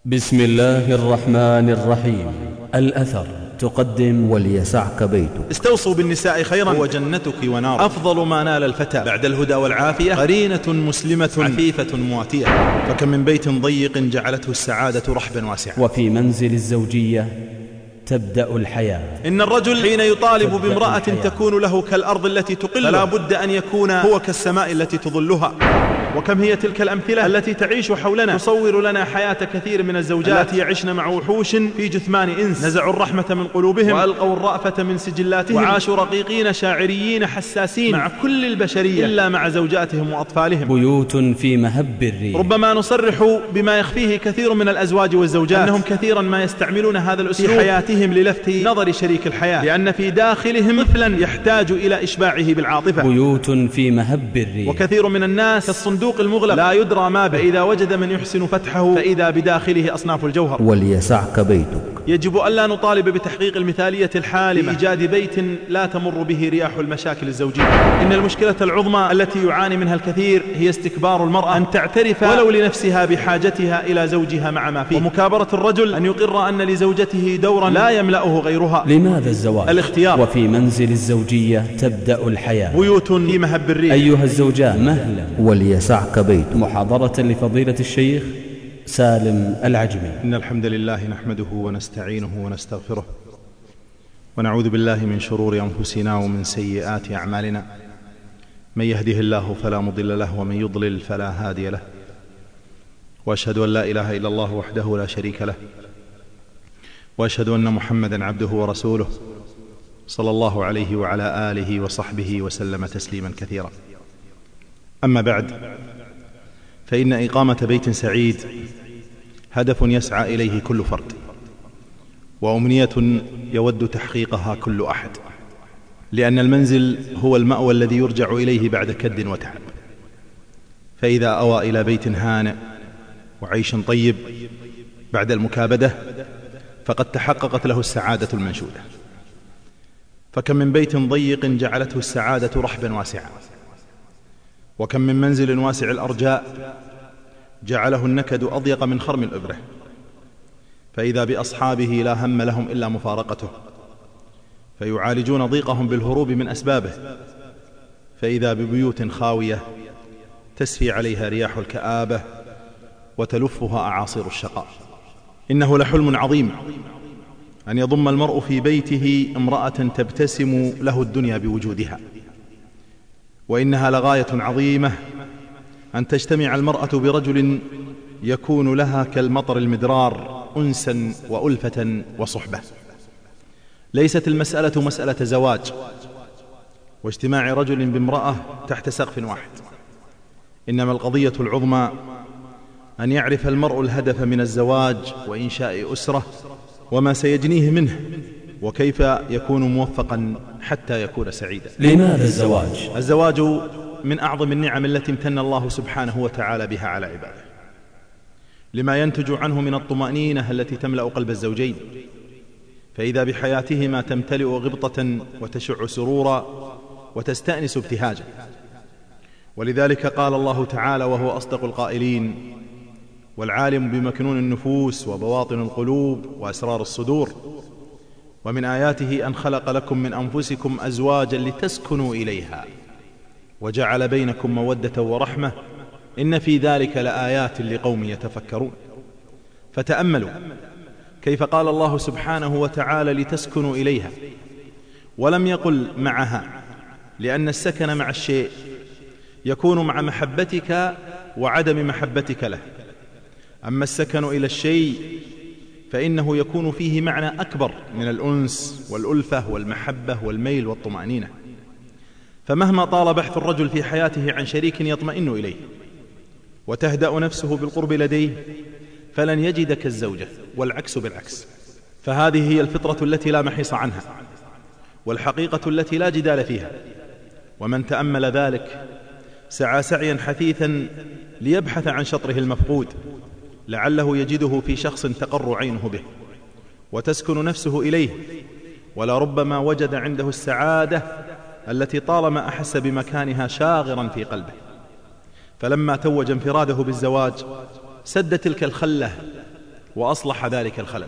بسم الله الرحمن الرحيم. الأثر تقدم وليسعك بيتك. استوصوا بالنساء خيرا وجنتك ونار. أفضل ما نال الفتى بعد الهدى والعافية قرينة مسلمة عفيفة مواتية. فكم من بيت ضيق جعلته السعادة رحبا واسعا. وفي منزل الزوجية تبدأ الحياة. إن الرجل حين يطالب بامرأة تكون له كالأرض التي تقله فلا بد أن يكون هو كالسماء التي تظلها. وكم هي تلك الأمثلة التي تعيش حولنا تصور لنا حياة كثير من الزوجات التي يعشن مع وحوش في جثمان إنس نزعوا الرحمة من قلوبهم وألقوا الرأفة من سجلاتهم وعاشوا رقيقين شاعريين حساسين مع كل البشرية إلا مع زوجاتهم وأطفالهم. بيوت في مهب الريح. ربما نصرح بما يخفيه كثير من الأزواج والزوجات أنهم كثيرا ما يستعملون هذا الأسلوب في حياتهم للفت نظر شريك الحياة، لأن في داخلهم طفلا يحتاج إلى إشباعه بالعاطفة. بيوت في مهب الريح. وكثير من الناس كالصندوق المغلق لا يدرى ما به، فإذا وجد من يحسن فتحه فإذا بداخله أصناف الجوهر. وليسعك بيتك. يجب ألا نطالب بتحقيق المثالية الحالمة لإيجاد بيت لا تمر به رياح المشاكل الزوجية. إن المشكلة العظمى التي يعاني منها الكثير هي استكبار المرأة أن تعترف ولو لنفسها بحاجتها إلى زوجها مع ما فيه، ومكابرة الرجل أن يقر أن لزوجته دورا لا يملأه غيرها. لماذا الزواج؟ الاختيار. وفي منزل الزوجية تبدأ الحياة. بيوت في مهب الريح. أيها الزوجان مهلا وليسعك بيتك. محاضرة لفضيلة الشيخ سالم العجمي. إن الحمد لله نحمده ونستعينه ونستغفره ونعوذ بالله من شرور أنفسنا ومن سيئات أعمالنا. من يهده الله فلا مضل له ومن يضلل فلا هادي له، وأشهد أن لا إله إلا الله وحده لا شريك له، وأشهد أن محمدا عبده ورسوله صلى الله عليه وعلى آله وصحبه وسلم تسليما كثيرا. أما بعد، فإن إقامة بيت سعيد هدف يسعى إليه كل فرد، وأمنية يود تحقيقها كل أحد، لأن المنزل هو المأوى الذي يرجع إليه بعد كد وتعب. فإذا أوى إلى بيت هانئ وعيش طيب بعد المكابدة فقد تحققت له السعادة المنشودة. فكم من بيت ضيق جعلته السعادة رحبا واسعا، وكم من منزل واسع الأرجاء جعله النكد أضيق من خرم الإبرة. فإذا بأصحابه لا هم لهم إلا مفارقته، فيعالجون ضيقهم بالهروب من أسبابه. فإذا ببيوت خاوية تسفي عليها رياح الكآبة وتلفها أعاصير الشقاء. إنه لحلم عظيم أن يضم المرء في بيته امرأة تبتسم له الدنيا بوجودها، وإنها لغاية عظيمة أن تجتمع المرأة برجل يكون لها كالمطر المدرار أنسا وألفة وصحبة. ليست المسألة مسألة زواج واجتماع رجل بامرأة تحت سقف واحد، إنما القضية العظمى أن يعرف المرء الهدف من الزواج وإنشاء أسرة وما سيجنيه منه، وكيف يكون موفقا حتى يكون سعيدا. لماذا الزواج؟ الزواج من أعظم النعم التي امتن الله سبحانه وتعالى بها على عباده، لما ينتج عنه من الطمأنينة التي تملأ قلب الزوجين، فإذا بحياتهما تمتلئ غبطة وتشع سرورا وتستأنس ابتهاجا. ولذلك قال الله تعالى وهو أصدق القائلين: والعالم بمكنون النفوس وبواطن القلوب وأسرار الصدور، ومن آياته أن خلق لكم من أنفسكم أزواجا لتسكنوا إليها وجعل بينكم مودة ورحمة إن في ذلك لآيات لقوم يتفكرون. فتأملوا كيف قال الله سبحانه وتعالى لتسكنوا إليها، ولم يقل معها، لأن السكن مع الشيء يكون مع محبتك وعدم محبتك له. أما السكن إلى الشيء فإنه يكون فيه معنى أكبر من الأنس والألفة والمحبة والميل والطمأنينة. فمهما طال بحث الرجل في حياته عن شريك يطمئن إليه وتهدأ نفسه بالقرب لديه فلن يجد كالزوجة، والعكس بالعكس. فهذه هي الفطرة التي لا محيص عنها، والحقيقة التي لا جدال فيها. ومن تأمل ذلك سعى سعيا حثيثا ليبحث عن شطره المفقود، لعله يجده في شخص تقر عينه به وتسكن نفسه إليه، ولربما وجد عنده السعادة التي طالما أحس بمكانها شاغرا في قلبه. فلما توج انفراده بالزواج سد تلك الخلة وأصلح ذلك الخلل.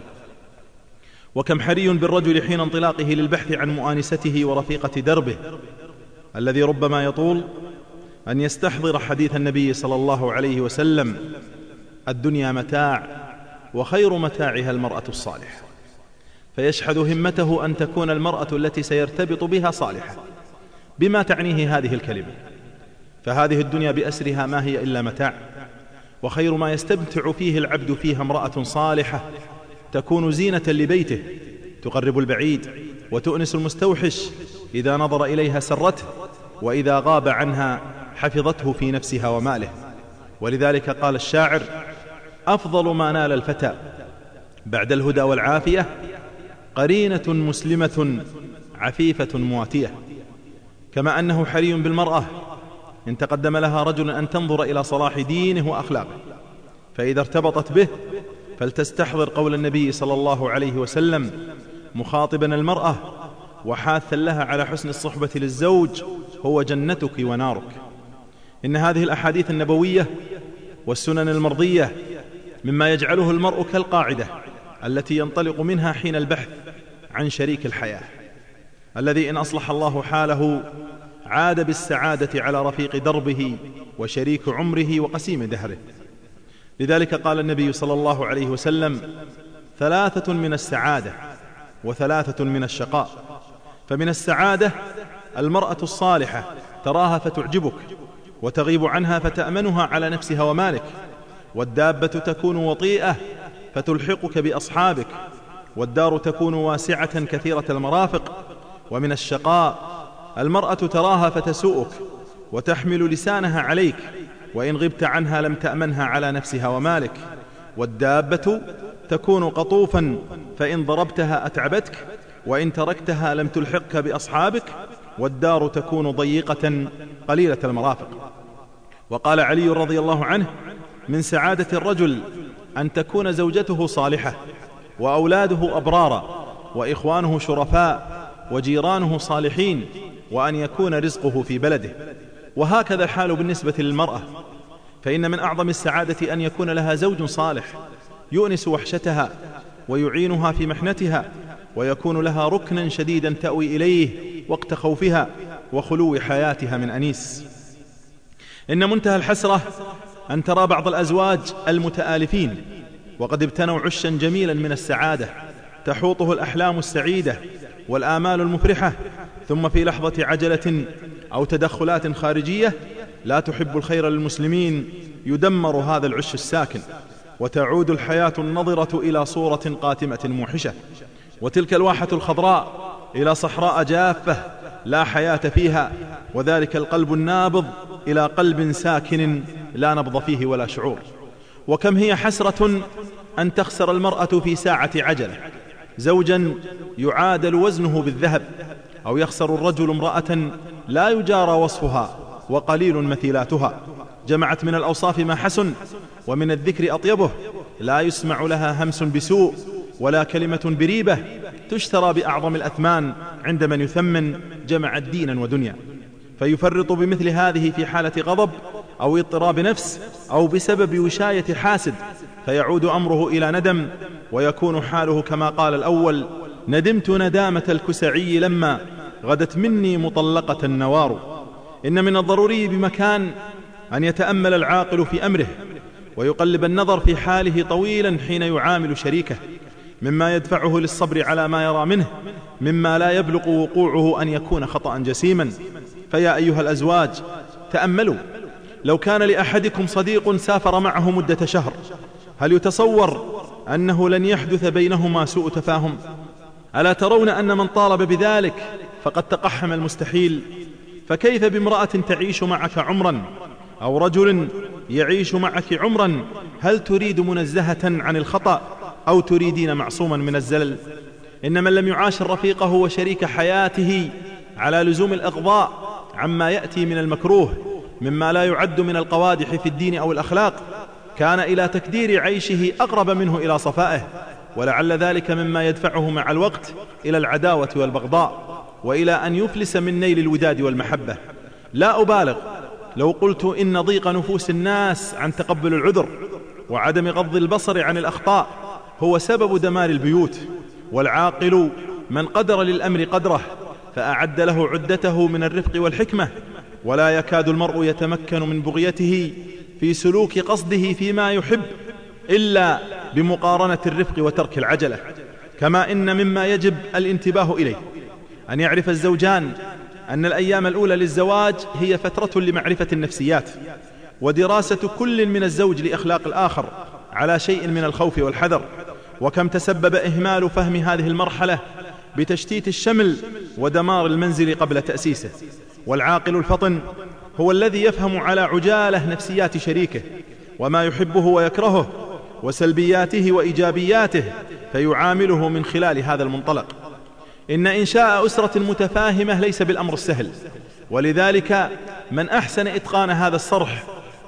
وكم حري بالرجل حين انطلاقه للبحث عن مؤانسته ورفيقة دربه الذي ربما يطول أن يستحضر حديث النبي صلى الله عليه وسلم: الدنيا متاع وخير متاعها المرأة الصالحة، فيشحذ همته أن تكون المرأة التي سيرتبط بها صالحة، بما تعنيه هذه الكلمة. فهذه الدنيا بأسرها ما هي إلا متاع، وخير ما يستمتع فيه العبد فيها امرأة صالحة تكون زينة لبيته، تقرب البعيد وتؤنس المستوحش، إذا نظر إليها سرته، وإذا غاب عنها حفظته في نفسها وماله. ولذلك قال الشاعر: أفضل ما نال الفتى بعد الهدى والعافية قرينة مسلمة عفيفة مواتية. كما أنه حري بالمرأة إن تقدم لها رجل أن تنظر إلى صلاح دينه وأخلاقه، فإذا ارتبطت به فلتستحضر قول النبي صلى الله عليه وسلم مخاطبا المرأة وحاثا لها على حسن الصحبة للزوج: هو جنتك ونارك. إن هذه الأحاديث النبوية والسنن المرضية مما يجعله المرء كالقاعدة التي ينطلق منها حين البحث عن شريك الحياة، الذي إن أصلح الله حاله عاد بالسعادة على رفيق دربه وشريك عمره وقسيم دهره. لذلك قال النبي صلى الله عليه وسلم: 3 من السعادة و3 من الشقاء. فمن السعادة المرأة الصالحة تراها فتعجبك وتغيب عنها فتأمنها على نفسها ومالك، والدابة تكون وطيئة فتلحقك بأصحابك، والدار تكون واسعة كثيرة المرافق. ومن الشقاء المرأة تراها فتسوءك وتحمل لسانها عليك، وإن غبت عنها لم تأمنها على نفسها ومالك. والدابة تكون قطوفا فإن ضربتها أتعبتك، وإن تركتها لم تلحقك بأصحابك. والدار تكون ضيقة قليلة المرافق. وقال علي رضي الله عنه: من سعادة الرجل أن تكون زوجته صالحة، وأولاده أبرارا، وإخوانه شرفاء، وجيرانه صالحين، وأن يكون رزقه في بلده. وهكذا الحال بالنسبة للمرأة، فإن من أعظم السعادة أن يكون لها زوج صالح يؤنس وحشتها ويعينها في محنتها، ويكون لها ركنا شديدا تأوي إليه وقت خوفها وخلو حياتها من أنيس. إن منتهى الحسرة أن ترى بعض الأزواج المتآلفين وقد ابتنوا عشا جميلا من السعادة تحوطه الأحلام السعيدة والآمال المفرحة، ثم في لحظة عجلة أو تدخلات خارجية لا تحب الخير للمسلمين يدمر هذا العش الساكن، وتعود الحياة النظرة إلى صورة قاتمة موحشة، وتلك الواحة الخضراء إلى صحراء جافة لا حياة فيها، وذلك القلب النابض إلى قلب ساكن لا نبض فيه ولا شعور. وكم هي حسرة أن تخسر المرأة في ساعة عجلة زوجا يعادل وزنه بالذهب، أو يخسر الرجل امرأة لا يجارى وصفها وقليل مثيلاتها، جمعت من الأوصاف ما حسن ومن الذكر أطيبه، لا يسمع لها همس بسوء ولا كلمة بريبة، تشترى بأعظم الأثمان عند من يثمن جمعت دينا ودنيا. فيفرط بمثل هذه في حالة غضب أو اضطراب نفس أو بسبب وشاية حاسد، فيعود أمره إلى ندم، ويكون حاله كما قال الأول: ندمت ندامة الكسعي لما غدت مني مطلقة النوار. إن من الضروري بمكان أن يتأمل العاقل في أمره ويقلب النظر في حاله طويلا حين يعامل شريكه، مما يدفعه للصبر على ما يرى منه مما لا يبلغ وقوعه أن يكون خطأ جسيما. فيا أيها الأزواج تأملوا، لو كان لأحدكم صديق سافر معه مدة شهر، هل يتصور أنه لن يحدث بينهما سوء تفاهم؟ ألا ترون أن من طالب بذلك فقد تقحم المستحيل؟ فكيف بامرأة تعيش معك عمرا، أو رجل يعيش معك عمرا؟ هل تريد منزهة عن الخطأ أو تريدين معصوما من الزلل؟ إن من لم يعاشر رفيقه وشريك حياته على لزوم الإغضاء عما يأتي من المكروه مما لا يعد من القوادح في الدين أو الأخلاق، كان إلى تكدير عيشه أقرب منه إلى صفائه، ولعل ذلك مما يدفعه مع الوقت إلى العداوة والبغضاء، وإلى أن يفلس من نيل الوداد والمحبة. لا أبالغ لو قلت إن ضيق نفوس الناس عن تقبل العذر وعدم غض البصر عن الأخطاء هو سبب دمار البيوت. والعاقل من قدر للأمر قدره فأعد له عدته من الرفق والحكمة، ولا يكاد المرء يتمكن من بغيته في سلوك قصده فيما يحب إلا بمقارنة الرفق وترك العجلة. كما إن مما يجب الانتباه إليه أن يعرف الزوجان أن الأيام الأولى للزواج هي فترة لمعرفة النفسيات ودراسة كل من الزوج لأخلاق الآخر على شيء من الخوف والحذر. وكم تسبب إهمال فهم هذه المرحلة بتشتيت الشمل ودمار المنزل قبل تأسيسه. والعاقل الفطن هو الذي يفهم على عجالة نفسيات شريكه وما يحبه ويكرهه وسلبياته وإيجابياته، فيعامله من خلال هذا المنطلق. إن إنشاء أسرة متفاهمة ليس بالأمر السهل، ولذلك من أحسن إتقان هذا الصرح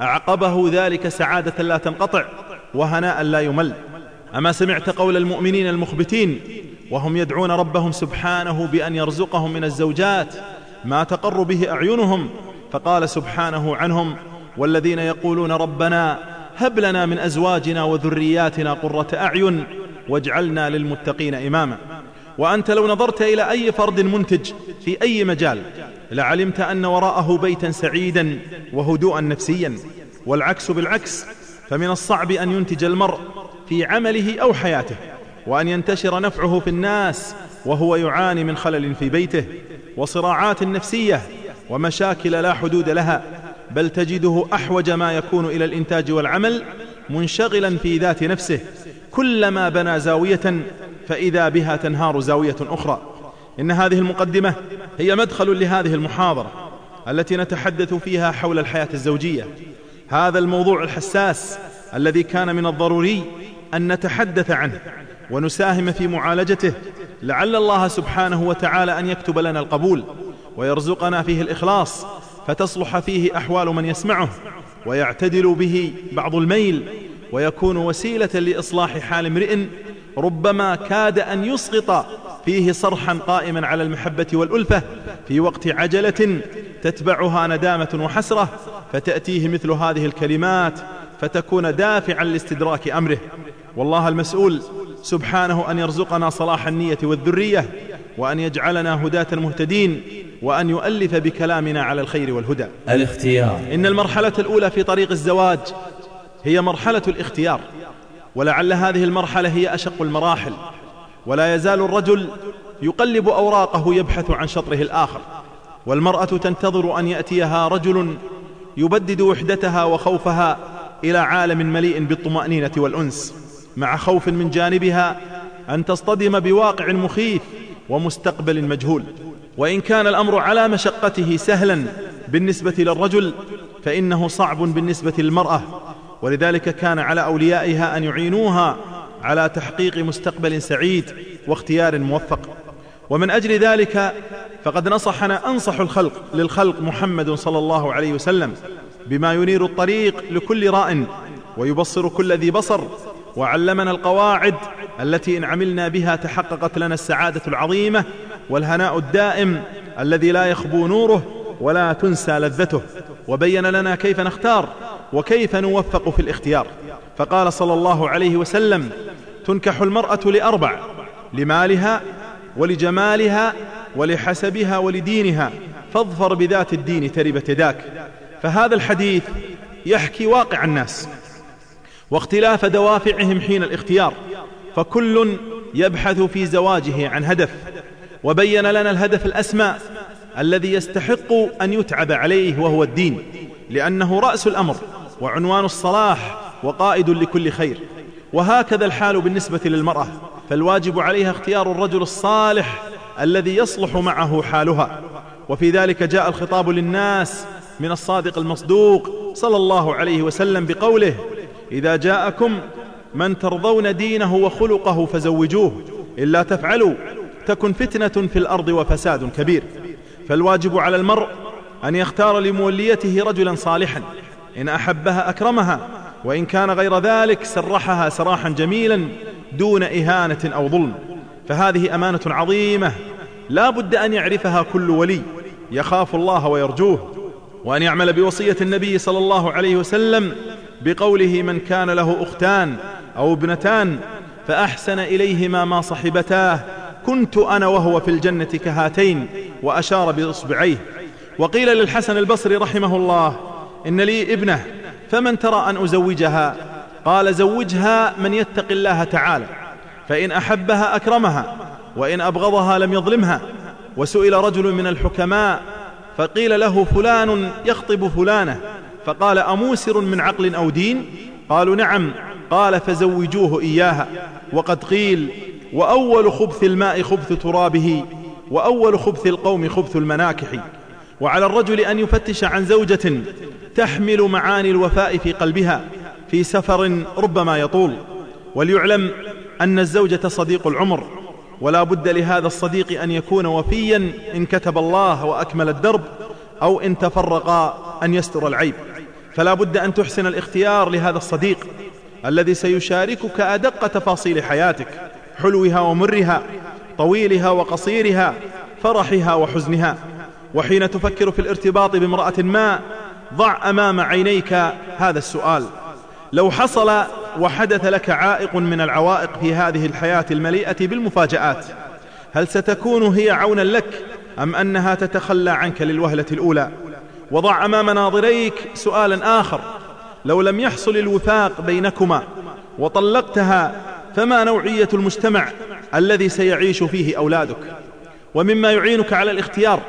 أعقبه ذلك سعادة لا تنقطع وهناء لا يمل. أما سمعت قول المؤمنين المخبتين وهم يدعون ربهم سبحانه بأن يرزقهم من الزوجات ما تقر به أعينهم، فقال سبحانه عنهم: والذين يقولون ربنا هب لنا من أزواجنا وذرياتنا قرة أعين واجعلنا للمتقين إماما. وأنت لو نظرت إلى أي فرد منتج في أي مجال لعلمت أن وراءه بيتا سعيدا وهدوءا نفسيا. والعكس بالعكس، فمن الصعب أن ينتج المرء في عمله أو حياته وأن ينتشر نفعه في الناس وهو يعاني من خلل في بيته وصراعات نفسية ومشاكل لا حدود لها، بل تجده أحوج ما يكون إلى الإنتاج والعمل منشغلا في ذات نفسه، كلما بنى زاوية فإذا بها تنهار زاوية أخرى. إن هذه المقدمة هي مدخل لهذه المحاضرة التي نتحدث فيها حول الحياة الزوجية، هذا الموضوع الحساس الذي كان من الضروري أن نتحدث عنه ونساهم في معالجته، لعل الله سبحانه وتعالى أن يكتب لنا القبول ويرزقنا فيه الإخلاص، فتصلح فيه أحوال من يسمعه ويعتدل به بعض الميل، ويكون وسيلة لإصلاح حال امرئ ربما كاد أن يسقط فيه صرحا قائما على المحبة والألفة في وقت عجلة تتبعها ندامة وحسرة، فتأتيه مثل هذه الكلمات فتكون دافعا لاستدراك أمره. والله المسؤول سبحانه أن يرزقنا صلاح النية والذرية، وأن يجعلنا هداة مهتدين، وأن يؤلف بكلامنا على الخير والهدى. الاختيار. إن المرحلة الأولى في طريق الزواج هي مرحلة الاختيار، ولعل هذه المرحلة هي أشق المراحل، ولا يزال الرجل يقلب أوراقه يبحث عن شطره الآخر، والمرأة تنتظر أن يأتيها رجل يبدد وحدتها وخوفها إلى عالم مليء بالطمأنينة والأنس، مع خوف من جانبها أن تصطدم بواقع مخيف ومستقبل مجهول. وإن كان الأمر على مشقته سهلا بالنسبة للرجل فإنه صعب بالنسبة للمرأة، ولذلك كان على أوليائها أن يعينوها على تحقيق مستقبل سعيد واختيار موفق. ومن أجل ذلك فقد نصحنا أنصح للخلق محمد صلى الله عليه وسلم بما ينير الطريق لكل راء ويبصر كل ذي بصر، وعلمنا القواعد التي إن عملنا بها تحققت لنا السعادة العظيمة والهناء الدائم الذي لا يخبو نوره ولا تنسى لذته، وبين لنا كيف نختار وكيف نوفق في الاختيار. فقال صلى الله عليه وسلم: تنكح المرأة ل4: لمالها ولجمالها ولحسبها ولدينها، فاظفر بذات الدين تربت يداك. فهذا الحديث يحكي واقع الناس واختلاف دوافعهم حين الاختيار، فكل يبحث في زواجه عن هدف، وبين لنا الهدف الأسمى الذي يستحق أن يتعب عليه وهو الدين، لأنه رأس الأمر وعنوان الصلاح وقائد لكل خير. وهكذا الحال بالنسبة للمرأة، فالواجب عليها اختيار الرجل الصالح الذي يصلح معه حالها. وفي ذلك جاء الخطاب للناس من الصادق المصدوق صلى الله عليه وسلم بقوله: إذا جاءكم من ترضون دينه وخلقه فزوجوه، إلا تفعلوا تكن فتنة في الأرض وفساد كبير. فالواجب على المرء أن يختار لموليته رجلا صالحا، إن أحبها أكرمها، وإن كان غير ذلك سرحها سراحا جميلا دون إهانة أو ظلم. فهذه أمانة عظيمة لا بد أن يعرفها كل ولي يخاف الله ويرجوه، وأن يعمل بوصية النبي صلى الله عليه وسلم بقوله: من كان له أختان أو ابنتان فأحسن إليهما ما صحبتاه، كنت أنا وهو في الجنة كهاتين، وأشار بإصبعيه. وقيل للحسن البصري رحمه الله: إن لي ابنة فمن ترى أن أزوجها؟ قال: زوجها من يتق الله تعالى، فإن أحبها أكرمها، وإن أبغضها لم يظلمها. وسئل رجل من الحكماء فقيل له: فلان يخطب فلانة، فقال: أموسر من عقل أو دين؟ قالوا: نعم. قال: فزوجوه إياها. وقد قيل: وأول خبث الماء خبث ترابه، وأول خبث القوم خبث المناكح. وعلى الرجل أن يفتش عن زوجة تحمل معاني الوفاء في قلبها في سفر ربما يطول. وليعلم أن الزوجة صديق العمر، ولا بد لهذا الصديق أن يكون وفيا إن كتب الله وأكمل الدرب، أو إن تفرقا أن يستر العيب. فلا بد أن تحسن الاختيار لهذا الصديق الذي سيشاركك أدق تفاصيل حياتك، حلوها ومرها، طويلها وقصيرها، فرحها وحزنها. وحين تفكر في الارتباط بامرأة ما، ضع أمام عينيك هذا السؤال: لو حصل وحدث لك عائق من العوائق في هذه الحياة المليئة بالمفاجآت، هل ستكون هي عونا لك، أم أنها تتخلى عنك للوهلة الأولى؟ وضع أمام ناظريك سؤالا آخر: لو لم يحصل الوفاق بينكما وطلقتها، فما نوعية المجتمع الذي سيعيش فيه أولادك؟ ومما يعينك على الاختيار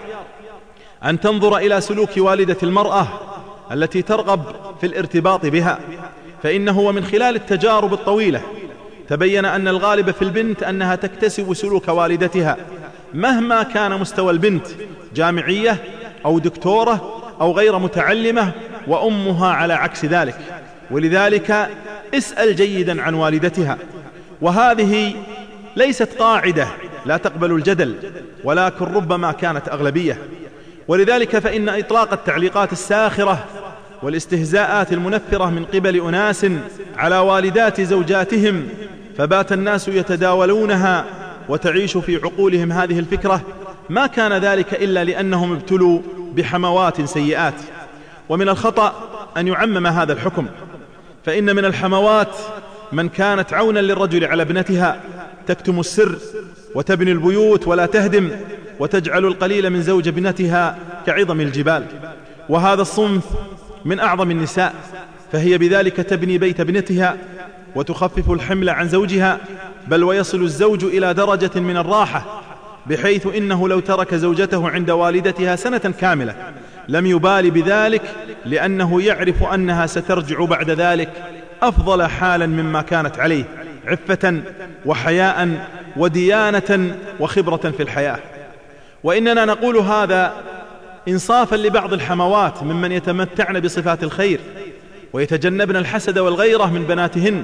أن تنظر إلى سلوك والدة المرأة التي ترغب في الارتباط بها، فإنه ومن خلال التجارب الطويلة تبين أن الغالب في البنت أنها تكتسب سلوك والدتها مهما كان مستوى البنت، جامعية أو دكتورة أو غير متعلمة، وأمها على عكس ذلك. ولذلك اسأل جيدا عن والدتها. وهذه ليست قاعدة لا تقبل الجدل، ولكن ربما كانت أغلبية. ولذلك فإن إطلاق التعليقات الساخرة والاستهزاءات المنفرة من قبل أناس على والدات زوجاتهم، فبات الناس يتداولونها وتعيش في عقولهم هذه الفكرة، ما كان ذلك إلا لأنهم ابتلوا بحموات سيئات. ومن الخطأ أن يعمم هذا الحكم، فإن من الحموات من كانت عونا للرجل على ابنتها، تكتم السر وتبني البيوت ولا تهدم، وتجعل القليل من زوج ابنتها كعظم الجبال. وهذا الصنف من أعظم النساء، فهي بذلك تبني بيت ابنتها وتخفف الحمل عن زوجها، بل ويصل الزوج إلى درجة من الراحة، بحيث إنه لو ترك زوجته عند والدتها سنة كاملة لم يبال بذلك، لأنه يعرف أنها سترجع بعد ذلك أفضل حالا مما كانت عليه، عفة وحياء وديانة وخبرة في الحياة. وإننا نقول هذا إنصافا لبعض الحموات ممن يتمتعن بصفات الخير ويتجنبن الحسد والغيرة من بناتهن،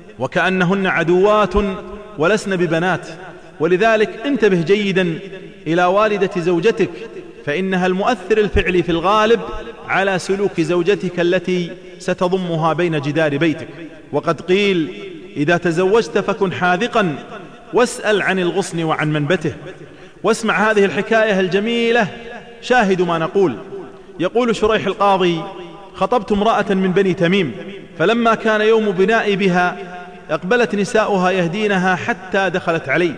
وكأنهن عدوات ولسن ببنات. ولذلك انتبه جيدا إلى والدة زوجتك، فإنها المؤثر الفعلي في الغالب على سلوك زوجتك التي ستضمها بين جدار بيتك. وقد قيل: إذا تزوجت فكن حاذقا، واسأل عن الغصن وعن منبته. واسمع هذه الحكاية الجميلة، شاهد ما نقول. يقول شريح القاضي: خطبت امرأة من بني تميم، فلما كان يوم بنائي بها أقبلت نساؤها يهدينها حتى دخلت علي،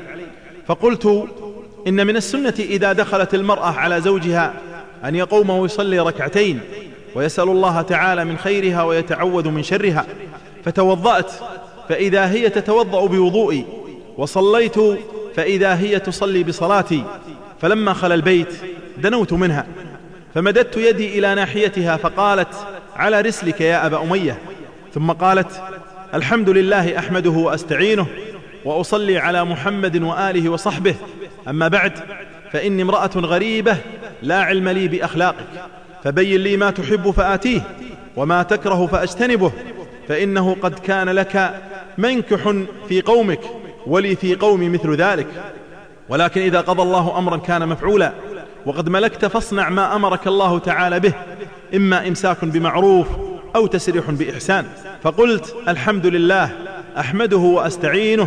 فقلت: إن من السنة إذا دخلت المرأة على زوجها أن يقوم ويصلي ركعتين ويسأل الله تعالى من خيرها ويتعوذ من شرها. فتوضأت فإذا هي تتوضأ بوضوئي، وصليت فإذا هي تصلي بصلاتي. فلما خلا البيت دنوت منها فمددت يدي إلى ناحيتها، فقالت: على رسلك يا أبا أمية. ثم قالت: الحمد لله أحمده وأستعينه وأصلي على محمد وآله وصحبه، أما بعد، فإني امرأة غريبة لا علم لي بأخلاقك، فبين لي ما تحب فآتيه وما تكره فأجتنبه، فإنه قد كان لك منكح في قومك ولي في قومي مثل ذلك، ولكن إذا قضى الله أمرا كان مفعولا، وقد ملكت فاصنع ما أمرك الله تعالى به، إما إمساك بمعروف أو تسريح بإحسان. فقلت: الحمد لله أحمده وأستعينه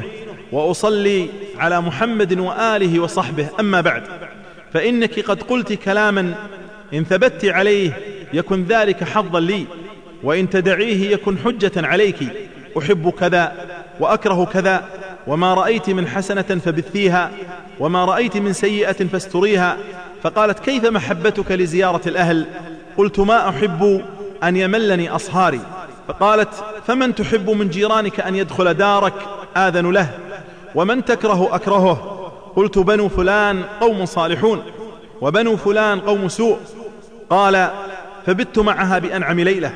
وأصلي على محمد وآله وصحبه، أما بعد، فإنك قد قلت كلاما إن ثبت عليه يكن ذلك حظا لي، وإن تدعيه يكن حجة عليك. أحب كذا وأكره كذا، وما رأيت من حسنة فبثيها، وما رأيت من سيئة فاستريها. فقالت: كيف محبتك لزيارة الأهل؟ قلت: ما أحب أن يملني أصهاري. فقالت: فمن تحب من جيرانك أن يدخل دارك آذن له، ومن تكره أكرهه. قلت: بنو فلان قوم صالحون، وبنو فلان قوم سوء. قال: فبت معها بأنعم ليلة،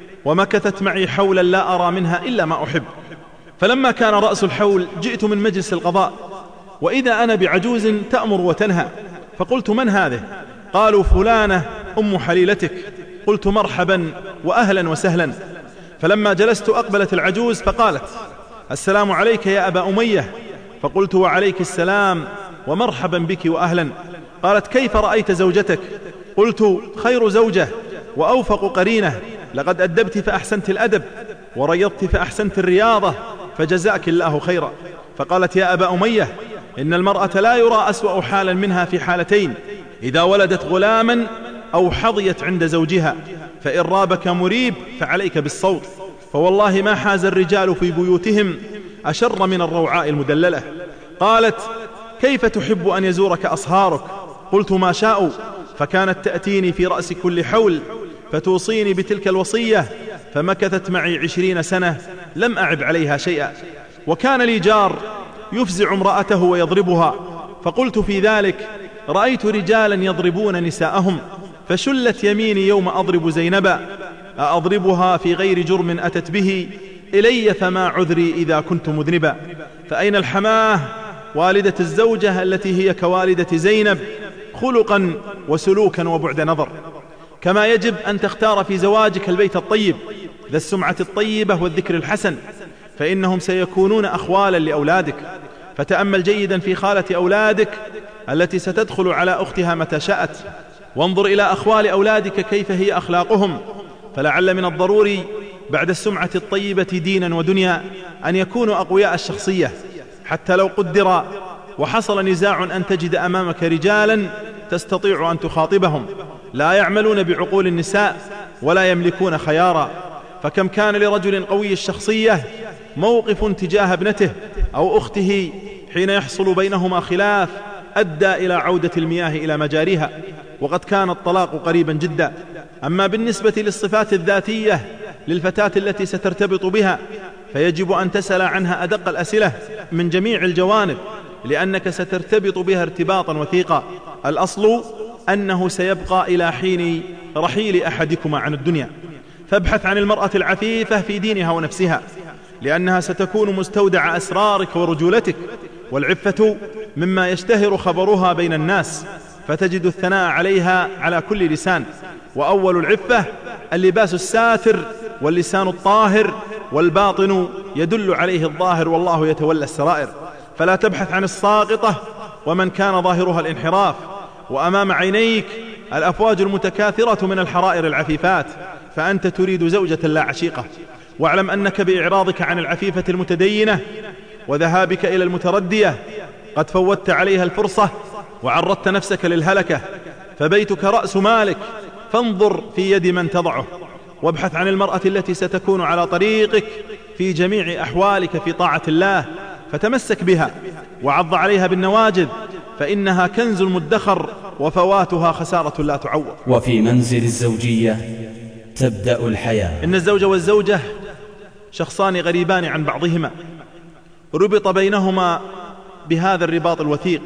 ومكثت معي حولا لا أرى منها إلا ما أحب. فلما كان رأس الحول جئت من مجلس القضاء، وإذا أنا بعجوز تأمر وتنهى. فقلت: من هذه؟ قالوا: فلانة أم حليلتك. قلت: مرحبا وأهلا وسهلا. فلما جلست أقبلت العجوز فقالت: السلام عليك يا أبا أمية. فقلت: وعليك السلام ومرحبا بك وأهلا. قالت: كيف رأيت زوجتك؟ قلت: خير زوجة وأوفق قرينة، لقد أدبت فأحسنت الأدب، وريضت فأحسنت الرياضة، فجزاك الله خيرا. فقالت: يا أبا أمية، إن المرأة لا يرى أسوأ حالا منها في حالتين: إذا ولدت غلاما أو حظيت عند زوجها، فإن رابك مريب فعليك بالصوت، فوالله ما حاز الرجال في بيوتهم أشر من الروعاء المدللة. قالت: كيف تحب أن يزورك أصهارك؟ قلت: ما شاءوا. فكانت تأتيني في رأس كل حول فتوصيني بتلك الوصية، فمكثت معي 20 سنة لم أعب عليها شيئا. وكان لي جار يفزع امرأته ويضربها، فقلت في ذلك: رأيت رجالا يضربون نساءهم، فشلت يميني يوم أضرب زينبا، أضربها في غير جرم أتت به إلي، فما عذري إذا كنت مذنبا. فأين الحماه والدة الزوجة التي هي كوالدة زينب خلقا وسلوكا وبعد نظر؟ كما يجب أن تختار في زواجك البيت الطيب ذا السمعة الطيبة والذكر الحسن، فإنهم سيكونون أخوالا لأولادك. فتأمل جيدا في خالة أولادك التي ستدخل على أختها متى شاءت، وانظر إلى أخوال أولادك كيف هي أخلاقهم. فلعل من الضروري بعد السمعة الطيبة دينا ودنيا أن يكونوا أقوياء الشخصية، حتى لو قدر وحصل نزاع أن تجد أمامك رجالا تستطيع أن تخاطبهم لا يعملون بعقول النساء ولا يملكون خيارا. فكم كان لرجل قوي الشخصية موقف تجاه ابنته أو أخته حين يحصل بينهما خلاف أدى إلى عودة المياه إلى مجاريها، وقد كان الطلاق قريبا جدا. أما بالنسبة للصفات الذاتية للفتاة التي سترتبط بها، فيجب أن تسأل عنها أدق الأسئلة من جميع الجوانب، لأنك سترتبط بها ارتباطا وثيقا. الأصل أنه سيبقى إلى حين رحيل أحدكما عن الدنيا. فابحث عن المرأة العفيفة في دينها ونفسها، لأنها ستكون مستودع أسرارك ورجولتك، والعفة مما يشتهر خبرها بين الناس، فتجد الثناء عليها على كل لسان. وأول العفة اللباس الساتر واللسان الطاهر، والباطن يدل عليه الظاهر، والله يتولى السرائر. فلا تبحث عن الساقطة ومن كان ظاهرها الانحراف، وأمام عينيك الأفواج المتكاثرة من الحرائر العفيفات، فأنت تريد زوجة لا عشيقة. واعلم أنك بإعراضك عن العفيفة المتدينة وذهابك إلى المتردية قد فوتت عليها الفرصة وعرضت نفسك للهلكة، فبيتك رأس مالك، فانظر في يد من تضعه. وابحث عن المرأة التي ستكون على طريقك في جميع أحوالك في طاعة الله، فتمسك بها وعض عليها بالنواجذ، فإنها كنز مدخر وفواتها خسارة لا تعوض. وفي منزل الزوجية تبدأ الحياة. إن الزوج والزوجة شخصان غريبان عن بعضهما، ربط بينهما بهذا الرباط الوثيق،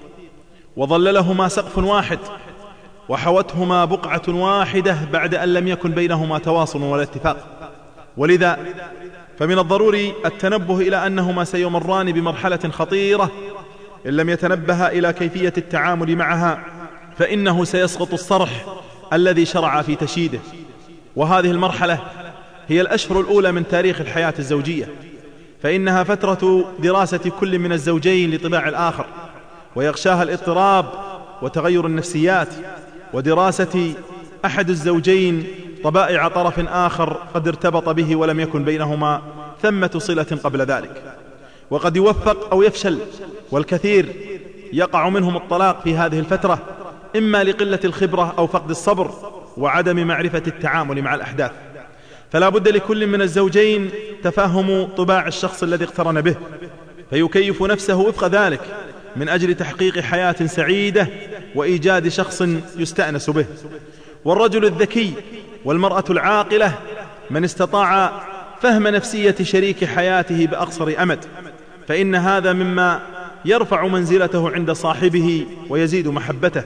وظللهما سقف واحد، وحوتهما بقعة واحدة بعد أن لم يكن بينهما تواصل ولا اتفاق. ولذا فمن الضروري التنبه إلى أنهما سيمران بمرحلة خطيرة إن لم يتنبه إلى كيفية التعامل معها، فإنه سيسقط الصرح الذي شرع في تشييده. وهذه المرحلة هي الأشهر الأولى من تاريخ الحياة الزوجية، فإنها فترة دراسة كل من الزوجين لطباع الآخر، ويغشاها الاضطراب وتغير النفسيات، ودراسة أحد الزوجين طبائع طرف آخر قد ارتبط به ولم يكن بينهما ثمة صلة قبل ذلك، وقد يوفق أو يفشل. والكثير يقع منهم الطلاق في هذه الفترة، إما لقلة الخبرة أو فقد الصبر وعدم معرفة التعامل مع الأحداث. فلا بد لكل من الزوجين تفهم طباع الشخص الذي اقترن به، فيكيف نفسه وفق ذلك من أجل تحقيق حياة سعيدة وإيجاد شخص يستأنس به. والرجل الذكي والمرأة العاقلة من استطاع فهم نفسية شريك حياته بأقصر أمد، فإن هذا مما يرفع منزلته عند صاحبه ويزيد محبته.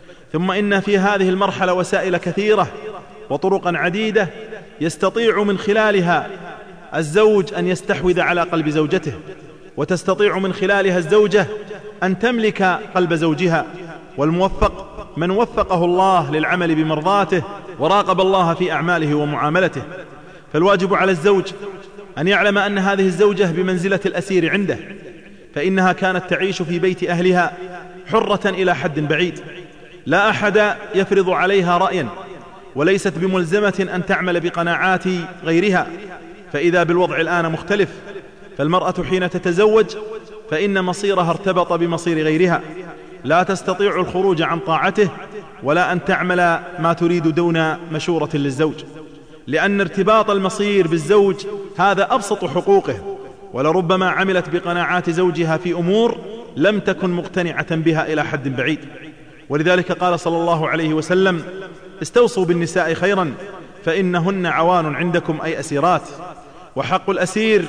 ثم إن في هذه المرحلة وسائل كثيرة وطرقا عديدة يستطيع من خلالها الزوج أن يستحوذ على قلب زوجته، وتستطيع من خلالها الزوجة أن تملك قلب زوجها. والموفق من وفقه الله للعمل بمرضاته وراقب الله في أعماله ومعاملته. فالواجب على الزوج أن يعلم أن هذه الزوجة بمنزلة الأسير عنده، فإنها كانت تعيش في بيت أهلها حرة إلى حد بعيد، لا أحد يفرض عليها رأيا، وليست بملزمة أن تعمل بقناعات غيرها. فإذا بالوضع الآن مختلف، فالمرأة حين تتزوج فإن مصيرها ارتبط بمصير غيرها، لا تستطيع الخروج عن طاعته ولا أن تعمل ما تريد دون مشورة للزوج، لأن ارتباط المصير بالزوج هذا أبسط حقوقه، ولربما عملت بقناعات زوجها في أمور لم تكن مقتنعة بها إلى حد بعيد. ولذلك قال صلى الله عليه وسلم: استوصوا بالنساء خيرا فإنهن عوان عندكم، أي أسيرات. وحق الأسير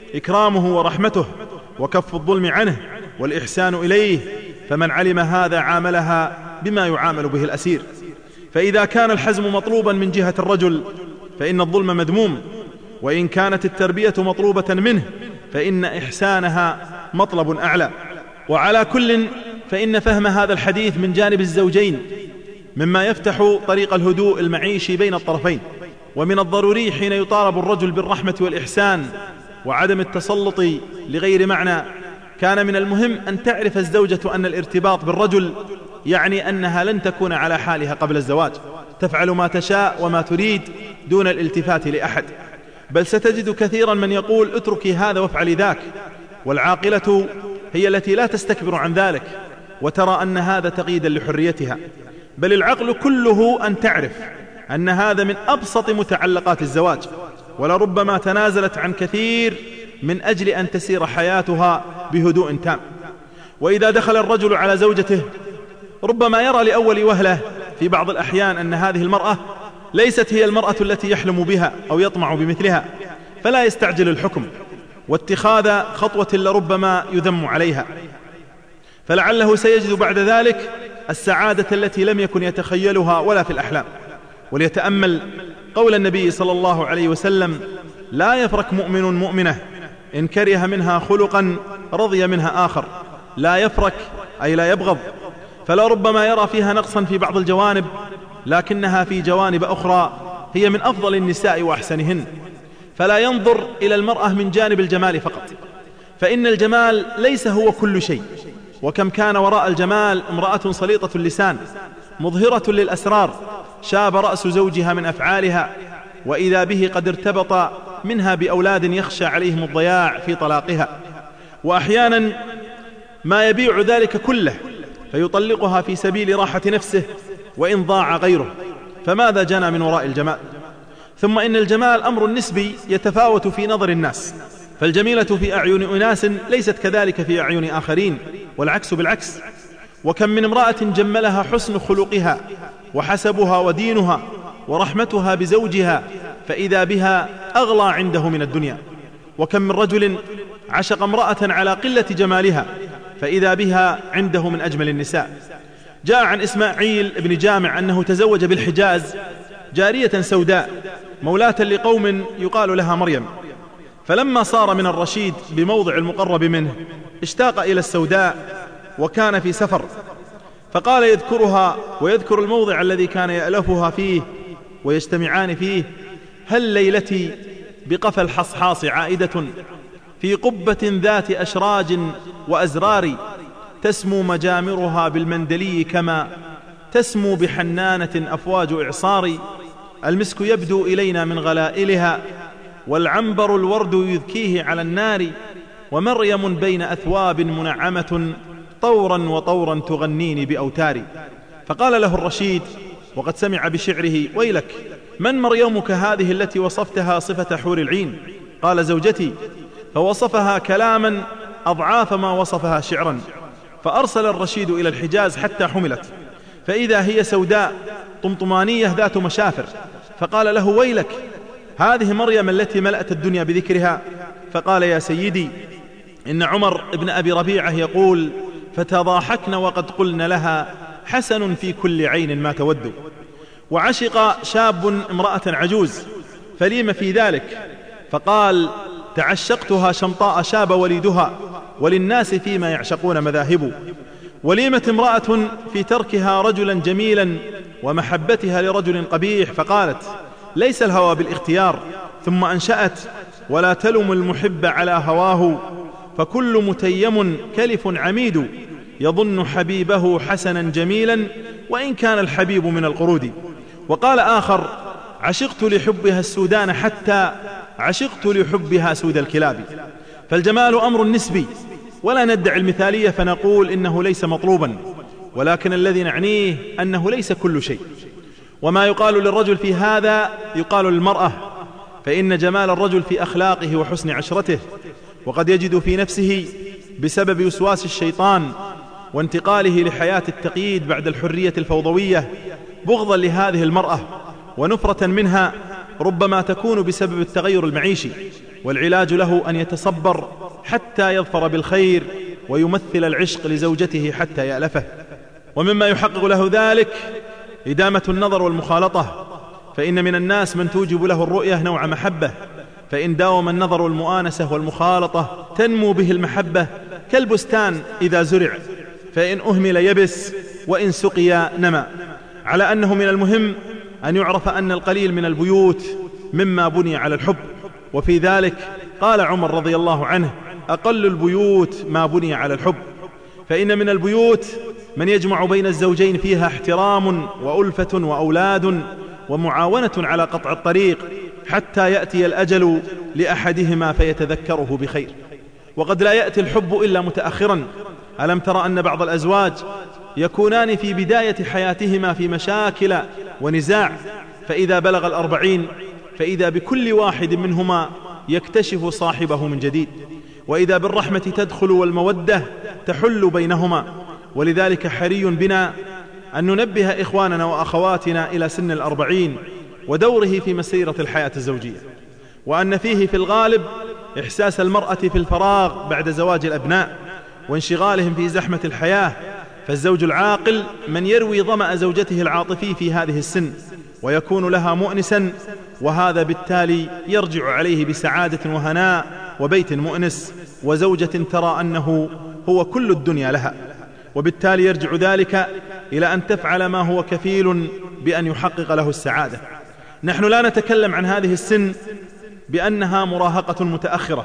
إكرامه ورحمته وكف الظلم عنه والإحسان إليه، فمن علم هذا عاملها بما يعامل به الأسير. فإذا كان الحزم مطلوبا من جهة الرجل فإن الظلم مذموم، وإن كانت التربية مطلوبة منه فإن إحسانها مطلب أعلى. وعلى كل فإن فهم هذا الحديث من جانب الزوجين مما يفتح طريق الهدوء المعيشي بين الطرفين. ومن الضروري حين يطالب الرجل بالرحمة والإحسان وعدم التسلط لغير معنى، كان من المهم أن تعرف الزوجة أن الارتباط بالرجل يعني أنها لن تكون على حالها قبل الزواج، تفعل ما تشاء وما تريد دون الالتفات لأحد. بل ستجد كثيرا من يقول: اتركي هذا وافعلي ذاك، والعاقلة هي التي لا تستكبر عن ذلك وترى أن هذا تقييدا لحريتها. بل العقل كله أن تعرف أن هذا من أبسط متعلقات الزواج، ولربما تنازلت عن كثير من أجل أن تسير حياتها بهدوء تام. وإذا دخل الرجل على زوجته ربما يرى لأول وهلة في بعض الأحيان أن هذه المرأة ليست هي المرأة التي يحلم بها أو يطمع بمثلها، فلا يستعجل الحكم واتخاذ خطوة لربما يذم عليها، فلعله سيجد بعد ذلك السعادة التي لم يكن يتخيلها ولا في الأحلام. وليتأمل قول النبي صلى الله عليه وسلم: لا يفرق مؤمن مؤمنة إن كره منها خلقا رضي منها آخر. لا يفرق أي لا يبغض، فلا ربما يرى فيها نقصا في بعض الجوانب، لكنها في جوانب أخرى هي من أفضل النساء وأحسنهن. فلا ينظر إلى المرأة من جانب الجمال فقط، فإن الجمال ليس هو كل شيء. وكم كان وراء الجمال امرأة صليطة اللسان مظهرة للأسرار شاب رأس زوجها من أفعالها، وإذا به قد ارتبط منها بأولاد يخشى عليهم الضياع في طلاقها، وأحيانا ما يبيع ذلك كله فيطلقها في سبيل راحة نفسه وإن ضاع غيره، فماذا جنى من وراء الجمال؟ ثم إن الجمال أمر نسبي يتفاوت في نظر الناس، فالجميلة في أعين أناس ليست كذلك في أعين آخرين، والعكس بالعكس. وكم من امرأة جملها حسن خلقها وحسبها ودينها ورحمتها بزوجها، فإذا بها أغلى عنده من الدنيا. وكم من رجل عشق امرأة على قلة جمالها، فإذا بها عنده من أجمل النساء. جاء عن إسماعيل بن جامع أنه تزوج بالحجاز جارية سوداء مولاة لقوم يقال لها مريم، فلما صار من الرشيد بموضع المقرب منه اشتاق إلى السوداء وكان في سفر، فقال يذكرها ويذكر الموضع الذي كان يألفها فيه ويجتمعان فيه: هل ليلتي بقفا الحصحاص عائدة في قبة ذات أشراج وأزرار، تسمو مجامرها بالمندلي كما تسمو بحنانة أفواج إعصار، المسك يبدو إلينا من غلائلها والعنبر الورد يذكيه على النار، ومريم بين أثواب منعمة طورا وطورا تغنيني بأوتاري. فقال له الرشيد وقد سمع بشعره: ويلك، من مريمك هذه التي وصفتها صفة حور العين؟ قال: زوجتي. فوصفها كلاما أضعاف ما وصفها شعرا. فأرسل الرشيد إلى الحجاز حتى حملت، فإذا هي سوداء طمطمانية ذات مشافر، فقال له: ويلك، هذه مريم التي ملأت الدنيا بذكرها. فقال: يا سيدي، إن عمر بن أبي ربيعة يقول: فتضاحكن وقد قلن لها حسن في كل عين ما تود. وعشق شاب امرأة عجوز، فليم في ذلك، فقال: تعشقتها شمطاء شاب وليدها، وللناس فيما يعشقون مذاهب. وليمت امرأة في تركها رجلا جميلا ومحبتها لرجل قبيح، فقالت: ليس الهوى بالاختيار. ثم أنشأت: ولا تلم المحب على هواه، فكل متيم كلف عميد، يظن حبيبه حسنا جميلا وإن كان الحبيب من القرود. وقال آخر: عشقت لحبها السودان حتى عشقت لحبها سود الكلاب. فالجمال أمر نسبي، ولا ندعي المثالية فنقول إنه ليس مطلوبا، ولكن الذي نعنيه أنه ليس كل شيء. وما يقال للرجل في هذا يقال للمرأة، فإن جمال الرجل في أخلاقه وحسن عشرته، وقد يجد في نفسه بسبب وسواس الشيطان وانتقاله لحياة التقييد بعد الحرية الفوضوية بغضا لهذه المرأة ونفرة منها، ربما تكون بسبب التغير المعيشي، والعلاج له أن يتصبر حتى يظفر بالخير ويمثل العشق لزوجته حتى يألفه. ومما يحقق له ذلك إدامة النظر والمخالطة، فإن من الناس من توجب له الرؤية نوع محبة، فإن داوم النظر والمؤانسة والمخالطة تنمو به المحبة كالبستان إذا زرع، فإن أهمل يبس وإن سقي نمى. على أنه من المهم أن يعرف أن القليل من البيوت مما بني على الحب، وفي ذلك قال عمر رضي الله عنه: أقل البيوت ما بني على الحب. فإن من البيوت من يجمع بين الزوجين فيها احترام وألفة وأولاد ومعاونة على قطع الطريق حتى يأتي الأجل لأحدهما فيتذكره بخير. وقد لا يأتي الحب إلا متأخرا. ألم تر أن بعض الأزواج يكونان في بداية حياتهما في مشاكل ونزاع، فإذا بلغ 40 فإذا بكل واحد منهما يكتشف صاحبه من جديد، وإذا بالرحمة تدخل والمودة تحل بينهما. ولذلك حري بنا أن ننبه إخواننا وأخواتنا إلى سن 40 ودوره في مسيرة الحياة الزوجية، وأن فيه في الغالب إحساس المرأة في الفراغ بعد زواج الأبناء وانشغالهم في زحمة الحياة. فالزوج العاقل من يروي ظمأ زوجته العاطفي في هذه السن ويكون لها مؤنسا، وهذا بالتالي يرجع عليه بسعادة وهناء وبيت مؤنس وزوجة ترى أنه هو كل الدنيا لها، وبالتالي يرجع ذلك إلى أن تفعل ما هو كفيل بأن يحقق له السعادة. نحن لا نتكلم عن هذه السن بأنها مراهقة متأخرة،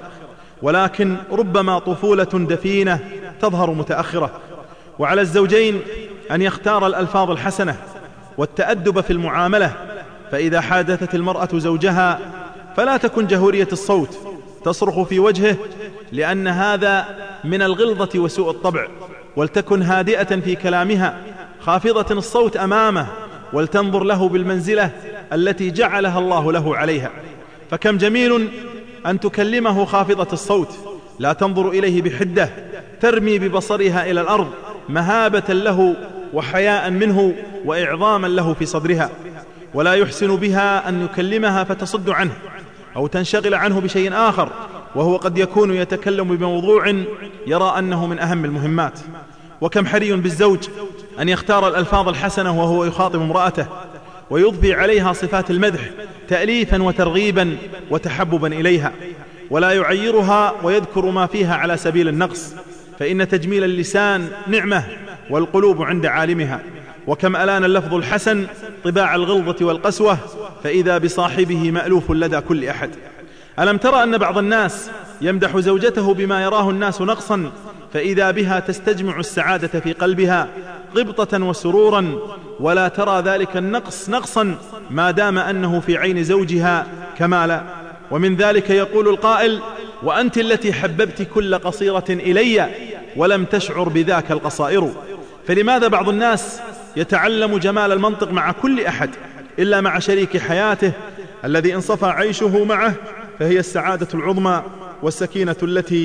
ولكن ربما طفولة دفينة تظهر متأخرة. وعلى الزوجين أن يختار الألفاظ الحسنة والتأدب في المعاملة، فإذا حادثت المرأة زوجها فلا تكن جهورية الصوت تصرخ في وجهه، لأن هذا من الغلظة وسوء الطبع، ولتكن هادئة في كلامها خافضة الصوت أمامه، ولتنظر له بالمنزلة التي جعلها الله له عليها. فكم جميل أن تكلمه خافضة الصوت، لا تنظر إليه بحدة، ترمي ببصرها إلى الأرض مهابة له وحياء منه وإعظاما له في صدرها، ولا يحسن بها أن يكلمها فتصد عنه أو تنشغل عنه بشيء آخر، وهو قد يكون يتكلم بموضوع يرى أنه من أهم المهمات. وكم حري بالزوج أن يختار الألفاظ الحسنة وهو يخاطب امرأته، ويضفي عليها صفات المدح تأليفا وترغيبا وتحببا إليها، ولا يعيرها ويذكر ما فيها على سبيل النقص، فإن تجميل اللسان نعمة والقلوب عند عالمها. وكم ألان اللفظ الحسن طباع الغلظة والقسوة، فإذا بصاحبه مألوف لدى كل أحد. ألم ترى أن بعض الناس يمدح زوجته بما يراه الناس نقصا، فإذا بها تستجمع السعادة في قلبها غبطة وسرورا، ولا ترى ذلك النقص نقصا ما دام أنه في عين زوجها كمالا. ومن ذلك يقول القائل: وأنت التي حببت كل قصيرة إلي ولم تشعر بذاك القصائر. فلماذا بعض الناس يتعلم جمال المنطق مع كل أحد إلا مع شريك حياته الذي إن صفى عيشه معه فهي السعادة العظمى والسكينة التي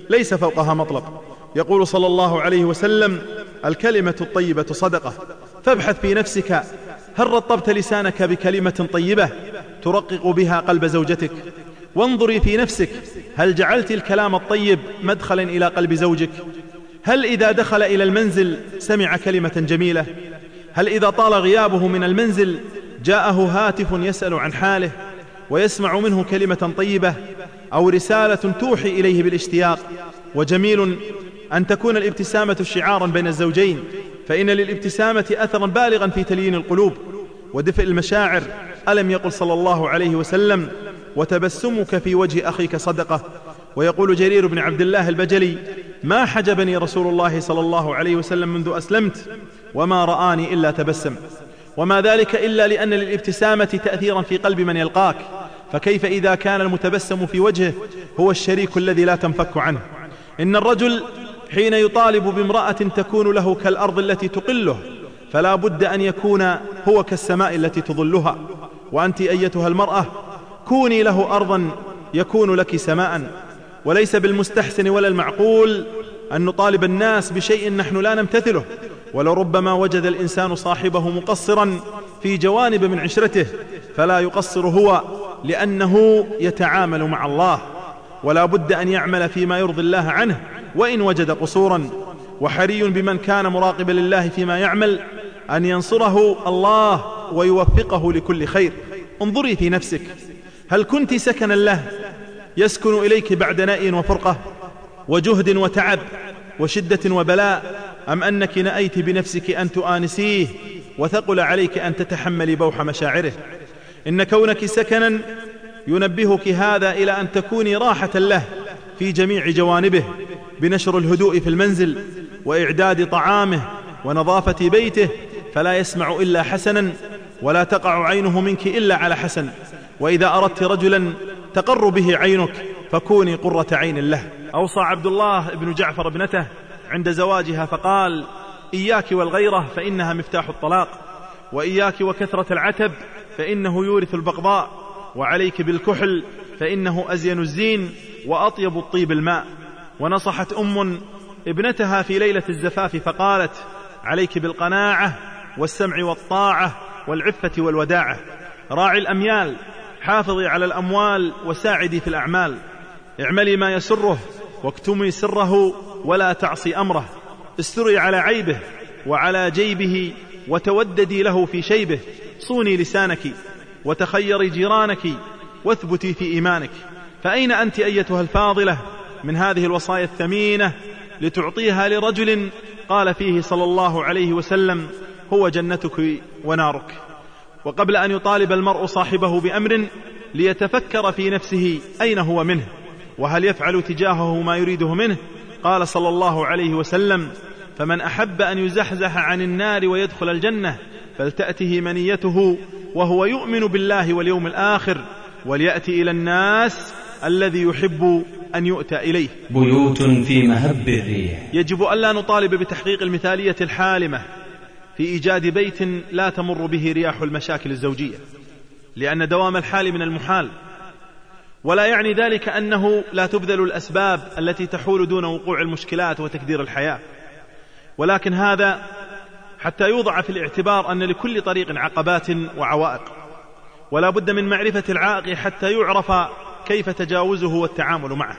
ليس فوقها مطلق. يقول صلى الله عليه وسلم: الكلمة الطيبة صدقة. فابحث في نفسك، هل رطبت لسانك بكلمة طيبة ترقق بها قلب زوجتك؟ وانظري في نفسك، هل جعلت الكلام الطيب مدخلا إلى قلب زوجك؟ هل إذا دخل إلى المنزل سمع كلمة جميلة؟ هل إذا طال غيابه من المنزل جاءه هاتف يسأل عن حاله ويسمع منه كلمة طيبة أو رسالة توحي إليه بالاشتياق؟ وجميل أن تكون الابتسامة شعارا بين الزوجين، فإن للابتسامة أثرا بالغا في تليين القلوب ودفء المشاعر. ألم يقل صلى الله عليه وسلم: وتبسمك في وجه أخيك صدقة؟ ويقول جرير بن عبد الله البجلي: ما حجبني رسول الله صلى الله عليه وسلم منذ أسلمت وما رآني إلا تبسم. وما ذلك إلا لأن للابتسامة تأثيرا في قلب من يلقاك، فكيف إذا كان المتبسم في وجهه هو الشريك الذي لا تنفك عنه؟ إن الرجل حين يطالب بامرأة تكون له كالأرض التي تقله، فلا بد أن يكون هو كالسماء التي تظلها. وأنت أيتها المرأة كوني له أرضا يكون لك سماء. وليس بالمستحسن ولا المعقول أن نطالب الناس بشيء نحن لا نمتثله، ولربما وجد الإنسان صاحبه مقصرا في جوانب من عشرته، فلا يقصر هو لأنه يتعامل مع الله، ولا بد أن يعمل فيما يرضي الله عنه وإن وجد قصورا. وحري بمن كان مراقبا لله فيما يعمل أن ينصره الله ويوفقه لكل خير. انظري في نفسك، هل كنت سكنا له يسكن إليك بعد نأي وفرقة وجهد وتعب وشدة وبلاء، أم أنك نأيت بنفسك أن تؤانسيه وثقل عليك أن تتحملي بوح مشاعره؟ إن كونك سكنا ينبهك هذا إلى أن تكوني راحة له في جميع جوانبه، بنشر الهدوء في المنزل وإعداد طعامه ونظافة بيته، فلا يسمع إلا حسنا ولا تقع عينه منك إلا على حسن. وإذا أردت رجلا تقر به عينك فكوني قرة عين له. أوصى عبد الله بن جعفر ابنته عند زواجها فقال: إياك والغيرة فإنها مفتاح الطلاق، وإياك وكثرة العتب فإنه يورث البغضاء، وعليك بالكحل فإنه أزين الزين وأطيب الطيب الماء. ونصحت ابنتها في ليلة الزفاف فقالت: عليك بالقناعة والسمع والطاعة والعفة والوداعة. راعي الأميال، حافظي على الأموال وساعدي في الأعمال. اعملي ما يسره واكتمي سره ولا تعصي أمره. استري على عيبه وعلى جيبه وتوددي له في شيبه. صوني لسانك وتخيري جيرانك واثبتي في إيمانك. فأين أنت أيتها الفاضلة من هذه الوصايا الثمينة لتعطيها لرجل قال فيه صلى الله عليه وسلم: هو جنتك ونارك؟ وقبل أن يطالب المرء صاحبه بأمر ليتفكر في نفسه أين هو منه وهل يفعل تجاهه ما يريده منه. قال صلى الله عليه وسلم: فمن أحب أن يزحزح عن النار ويدخل الجنة فلتأته منيته وهو يؤمن بالله واليوم الآخر وليأتي إلى الناس الذي يحب أن يؤتى إليه. بيوت في مهب الريح. يجب ألا نطالب بتحقيق المثالية الحالمة في إيجاد بيت لا تمر به رياح المشاكل الزوجية، لأن دوام الحال من المحال، ولا يعني ذلك أنه لا تبذل الأسباب التي تحول دون وقوع المشكلات وتكدير الحياة، ولكن هذا حتى يوضع في الاعتبار أن لكل طريق عقبات وعوائق، ولا بد من معرفة العائق حتى يعرف كيف تجاوزه والتعامل معه.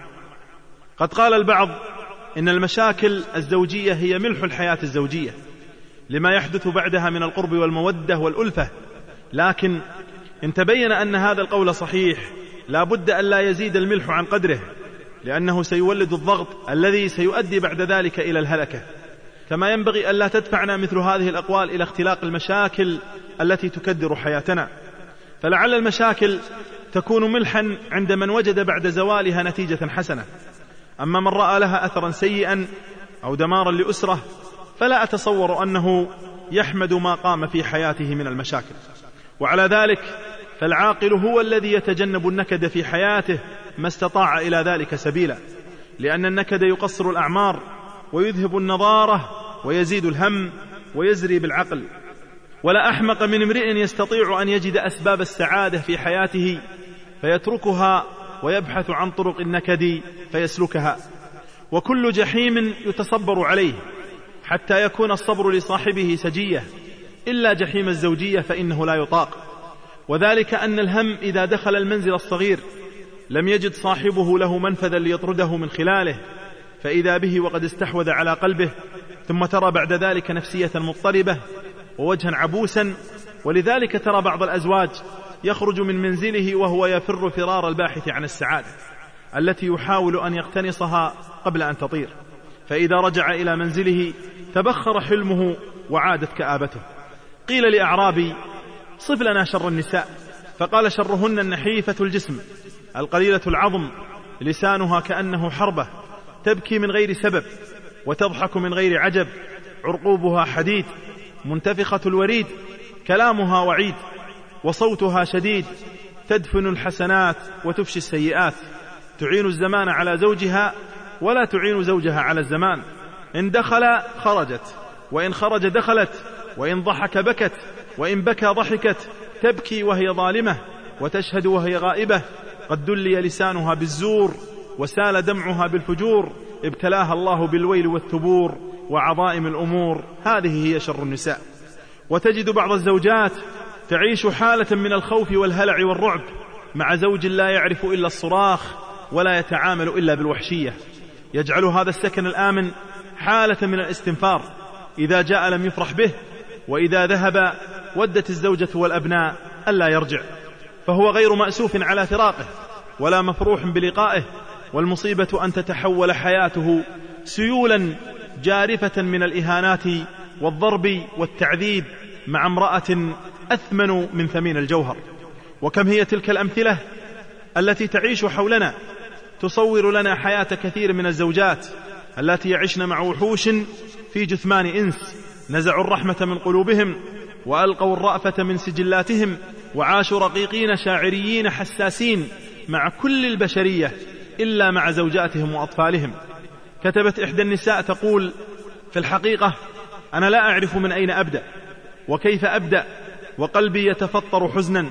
قد قال البعض إن المشاكل الزوجية هي ملح الحياة الزوجية لما يحدث بعدها من القرب والمودة والألفة، لكن إن تبين أن هذا القول صحيح لا بد أن لا يزيد الملح عن قدره، لأنه سيولد الضغط الذي سيؤدي بعد ذلك إلى الهلكة. كما ينبغي أن لا تدفعنا مثل هذه الأقوال إلى اختلاق المشاكل التي تكدر حياتنا، فلعل المشاكل تكون ملحا عند من وجد بعد زوالها نتيجة حسنة، أما من رأى لها أثرا سيئا أو دمارا لأسرة فلا أتصور أنه يحمد ما قام في حياته من المشاكل. وعلى ذلك فالعاقل هو الذي يتجنب النكد في حياته ما استطاع إلى ذلك سبيلا، لأن النكد يقصر الأعمار ويذهب النضارة ويزيد الهم ويزري بالعقل. ولا أحمق من امرئ يستطيع أن يجد أسباب السعادة في حياته فيتركها ويبحث عن طرق النكد فيسلكها. وكل جحيم يتصبر عليه حتى يكون الصبر لصاحبه سجية، إلا جحيم الزوجية فإنه لا يطاق. وذلك أن الهم إذا دخل المنزل الصغير لم يجد صاحبه له منفذا ليطرده من خلاله، فإذا به وقد استحوذ على قلبه، ثم ترى بعد ذلك نفسية مضطربة ووجها عبوسا. ولذلك ترى بعض الأزواج يخرج من منزله وهو يفر فرار الباحث عن السعادة التي يحاول أن يقتنصها قبل أن تطير، فإذا رجع إلى منزله تبخر حلمه وعادت كآبته. قيل لأعرابي: صف لنا شر النساء، فقال: شرهن النحيفة الجسم القليلة العظم، لسانها كأنه حربة، تبكي من غير سبب وتضحك من غير عجب، عرقوبها حديد، منتفخة الوريد، كلامها وعيد، وصوتها شديد، تدفن الحسنات وتفشي السيئات، تعين الزمان على زوجها ولا تعين زوجها على الزمان، إن دخل خرجت، وإن خرج دخلت، وإن ضحك بكت، وإن بكى ضحكت، تبكي وهي ظالمة وتشهد وهي غائبة، قد دلي لسانها بالزور وسال دمعها بالفجور، ابتلاها الله بالويل والثبور وعظائم الأمور. هذه هي شر النساء. وتجد بعض الزوجات تعيش حالة من الخوف والهلع والرعب مع زوج لا يعرف إلا الصراخ ولا يتعامل إلا بالوحشية، يجعل هذا السكن الآمن حالة من الاستنفار، إذا جاء لم يفرح به، وإذا ذهب ودت الزوجة والأبناء ألا يرجع، فهو غير مأسوف على فراقه ولا مفروح بلقائه. والمصيبة أن تتحول حياته سيولا جارفة من الإهانات والضرب والتعذيب مع امرأة أثمن من ثمين الجوهر. وكم هي تلك الأمثلة التي تعيش حولنا، تصور لنا حياة كثير من الزوجات التي يعشن مع وحوش في جثمان إنس، نزعوا الرحمة من قلوبهم وألقوا الرأفة من سجلاتهم، وعاشوا رقيقين شاعريين حساسين مع كل البشرية إلا مع زوجاتهم وأطفالهم. كتبت إحدى النساء تقول: في الحقيقة أنا لا أعرف من أين أبدأ وكيف أبدأ، وقلبي يتفطر حزنا،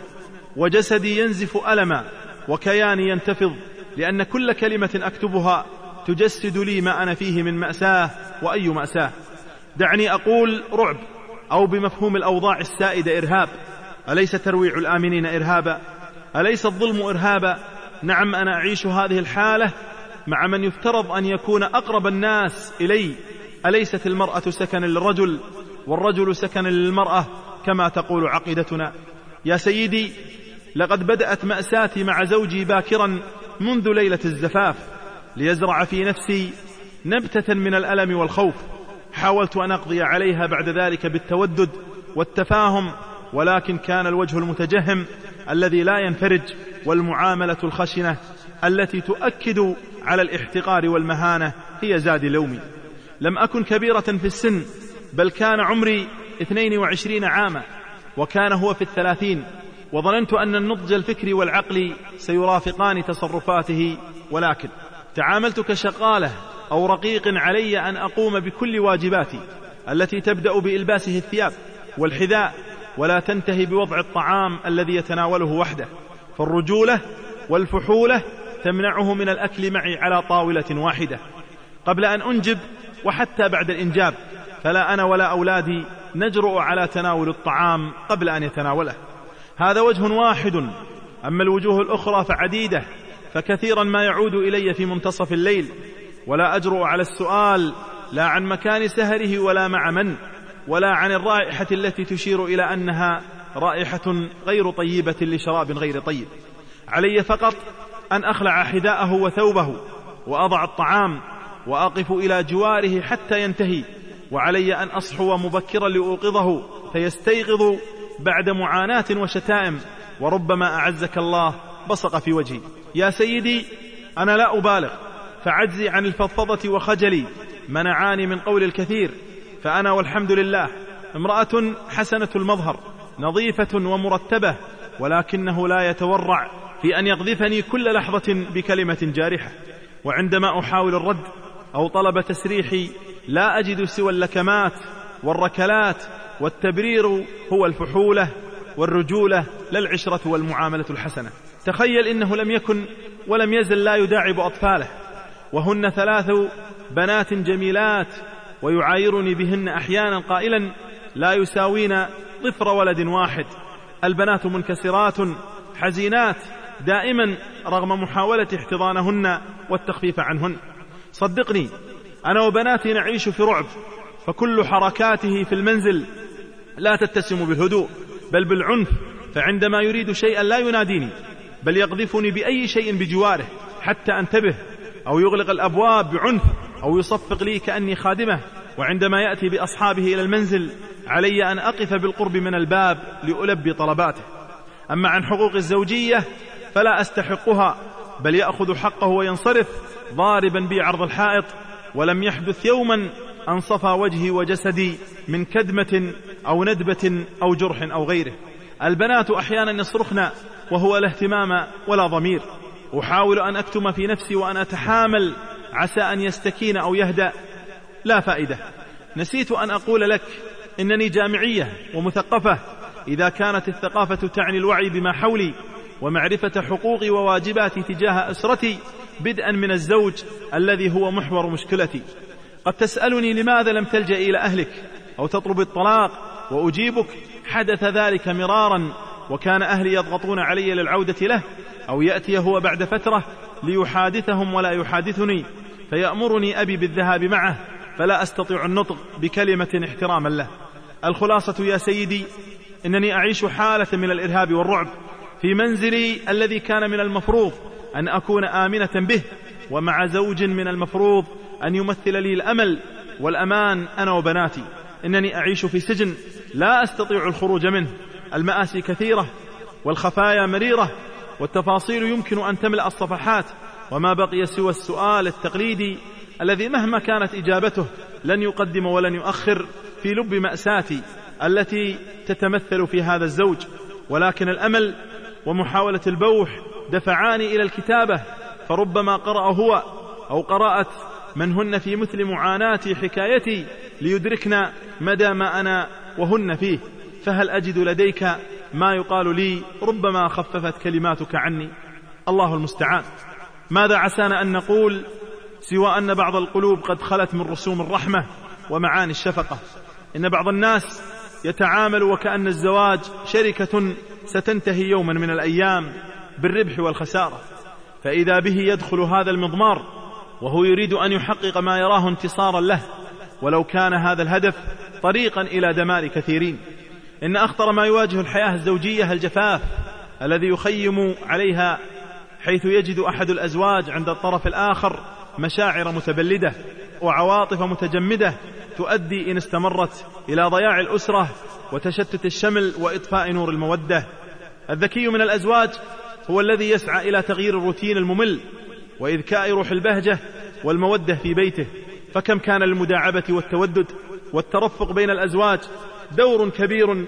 وجسدي ينزف ألما، وكياني ينتفض، لأن كل كلمة أكتبها تجسد لي ما أنا فيه من مأساة، وأي مأساة. دعني أقول رعب، أو بمفهوم الأوضاع السائدة إرهاب. أليس ترويع الآمنين إرهابا؟ أليس الظلم إرهابا؟ نعم، أنا أعيش هذه الحالة مع من يفترض أن يكون أقرب الناس إلي. أليست المرأة سكن للرجل والرجل سكن للمرأة كما تقول عقيدتنا؟ يا سيدي، لقد بدأت مأساتي مع زوجي باكرا منذ ليلة الزفاف، ليزرع في نفسي نبتة من الألم والخوف. حاولت أن أقضي عليها بعد ذلك بالتودد والتفاهم، ولكن كان الوجه المتجهم الذي لا ينفرج، والمعاملة الخشنة التي تؤكد على الاحتقار والمهانة هي زاد لومي. لم أكن كبيرة في السن، بل كان عمري 22 عاما، وكان هو في 30، وظننت أن النضج الفكري والعقلي سيرافقان تصرفاته، ولكن تعاملت كشغالة أو رقيق علي أن أقوم بكل واجباتي التي تبدأ بإلباسه الثياب والحذاء، ولا تنتهي بوضع الطعام الذي يتناوله وحده، فالرجولة والفحولة تمنعه من الأكل معي على طاولة واحدة. قبل أن أنجب وحتى بعد الإنجاب، فلا أنا ولا أولادي نجرؤ على تناول الطعام قبل أن يتناوله. هذا وجه واحد، أما الوجوه الأخرى فعديدة، فكثيرا ما يعود إلي في منتصف الليل، ولا أجرؤ على السؤال لا عن مكان سهره ولا مع من، ولا عن الرائحة التي تشير إلى أنها رائحة غير طيبة لشراب غير طيب. علي فقط أن أخلع حذاءه وثوبه، وأضع الطعام، وأقف إلى جواره حتى ينتهي، وعلي أن أصحو مبكرا لأوقظه فيستيقظ بعد معاناة وشتائم، وربما أعزك الله بصق في وجهي. يا سيدي، أنا لا أبالغ، فعجزي عن الفضفضة وخجلي منعاني من قول الكثير، فأنا والحمد لله امرأة حسنة المظهر نظيفة ومرتبة، ولكنه لا يتورع في أن يقذفني كل لحظة بكلمة جارحة، وعندما أحاول الرد أو طلب تسريحي لا أجد سوى اللكمات والركلات، والتبرير هو الفحولة والرجولة لا العشرة والمعاملة الحسنة. تخيل إنه لم يكن ولم يزل لا يداعب أطفاله، وهن 3 بنات جميلات، ويعايرني بهن أحيانا قائلا: لا يساوين ضفر ولد واحد. البنات منكسرات حزينات دائما رغم محاولة احتضانهن والتخفيف عنهن. صدقني أنا وبناتي نعيش في رعب، فكل حركاته في المنزل لا تتسم بالهدوء بل بالعنف، فعندما يريد شيئا لا يناديني بل يقذفني بأي شيء بجواره حتى أنتبه، أو يغلق الأبواب بعنف، أو يصفق لي كأني خادمه. وعندما يأتي بأصحابه إلى المنزل علي أن أقف بالقرب من الباب لألبي طلباته. أما عن حقوق الزوجية فلا أستحقها، بل يأخذ حقه وينصرف ضاربا بي عرض الحائط، ولم يحدث يوما أن صفى وجهي وجسدي من كدمة أو ندبة أو جرح أو غيره. البنات أحيانا يصرخن وهو لا اهتمام ولا ضمير. أحاول أن أكتم في نفسي وأن أتحامل عسى أن يستكين أو يهدأ، لا فائدة. نسيت أن أقول لك إنني جامعية ومثقفة، إذا كانت الثقافة تعني الوعي بما حولي ومعرفة حقوقي وواجباتي تجاه أسرتي، بدءا من الزوج الذي هو محور مشكلتي. قد تسألني لماذا لم تلجأ إلى أهلك أو تطلب الطلاق، وأجيبك: حدث ذلك مرارا، وكان أهلي يضغطون علي للعودة له، أو يأتي هو بعد فترة ليحادثهم ولا يحادثني، فيأمرني أبي بالذهاب معه، فلا أستطيع النطق بكلمة احتراما له. الخلاصة يا سيدي إنني أعيش حالة من الإرهاب والرعب في منزلي الذي كان من المفروض أن أكون آمنة به، ومع زوج من المفروض أن يمثل لي الأمل والأمان أنا وبناتي. إنني أعيش في سجن لا أستطيع الخروج منه. المآسي كثيرة والخفايا مريرة، والتفاصيل يمكن أن تملأ الصفحات، وما بقي سوى السؤال التقليدي الذي مهما كانت إجابته لن يقدم ولن يؤخر في لب مأساتي التي تتمثل في هذا الزوج. ولكن الأمل ومحاولة البوح دفعاني إلى الكتابة، فربما قرأ هو أو قرأت من هن في مثل معاناتي حكايتي ليدركنا مدى ما أنا وهن فيه. فهل أجد لديك ما يقال لي ربما خففت كلماتك عني؟ الله المستعان. ماذا عسانا أن نقول سوى أن بعض القلوب قد خلت من رسوم الرحمة ومعاني الشفقة. إن بعض الناس يتعامل وكأن الزواج شركة ستنتهي يوما من الأيام بالربح والخسارة، فإذا به يدخل هذا المضمار وهو يريد أن يحقق ما يراه انتصارا له، ولو كان هذا الهدف طريقا إلى دمار كثيرين. إن أخطر ما يواجه الحياة الزوجية الجفاف الذي يخيم عليها، حيث يجد أحد الأزواج عند الطرف الآخر مشاعر متبلدة وعواطف متجمدة تؤدي إن استمرت إلى ضياع الأسرة وتشتت الشمل وإطفاء نور المودة. الذكي من الأزواج هو الذي يسعى إلى تغيير الروتين الممل وإذكاء روح البهجة والمودة في بيته. فكم كان للمداعبة والتودد والترفق بين الأزواج دور كبير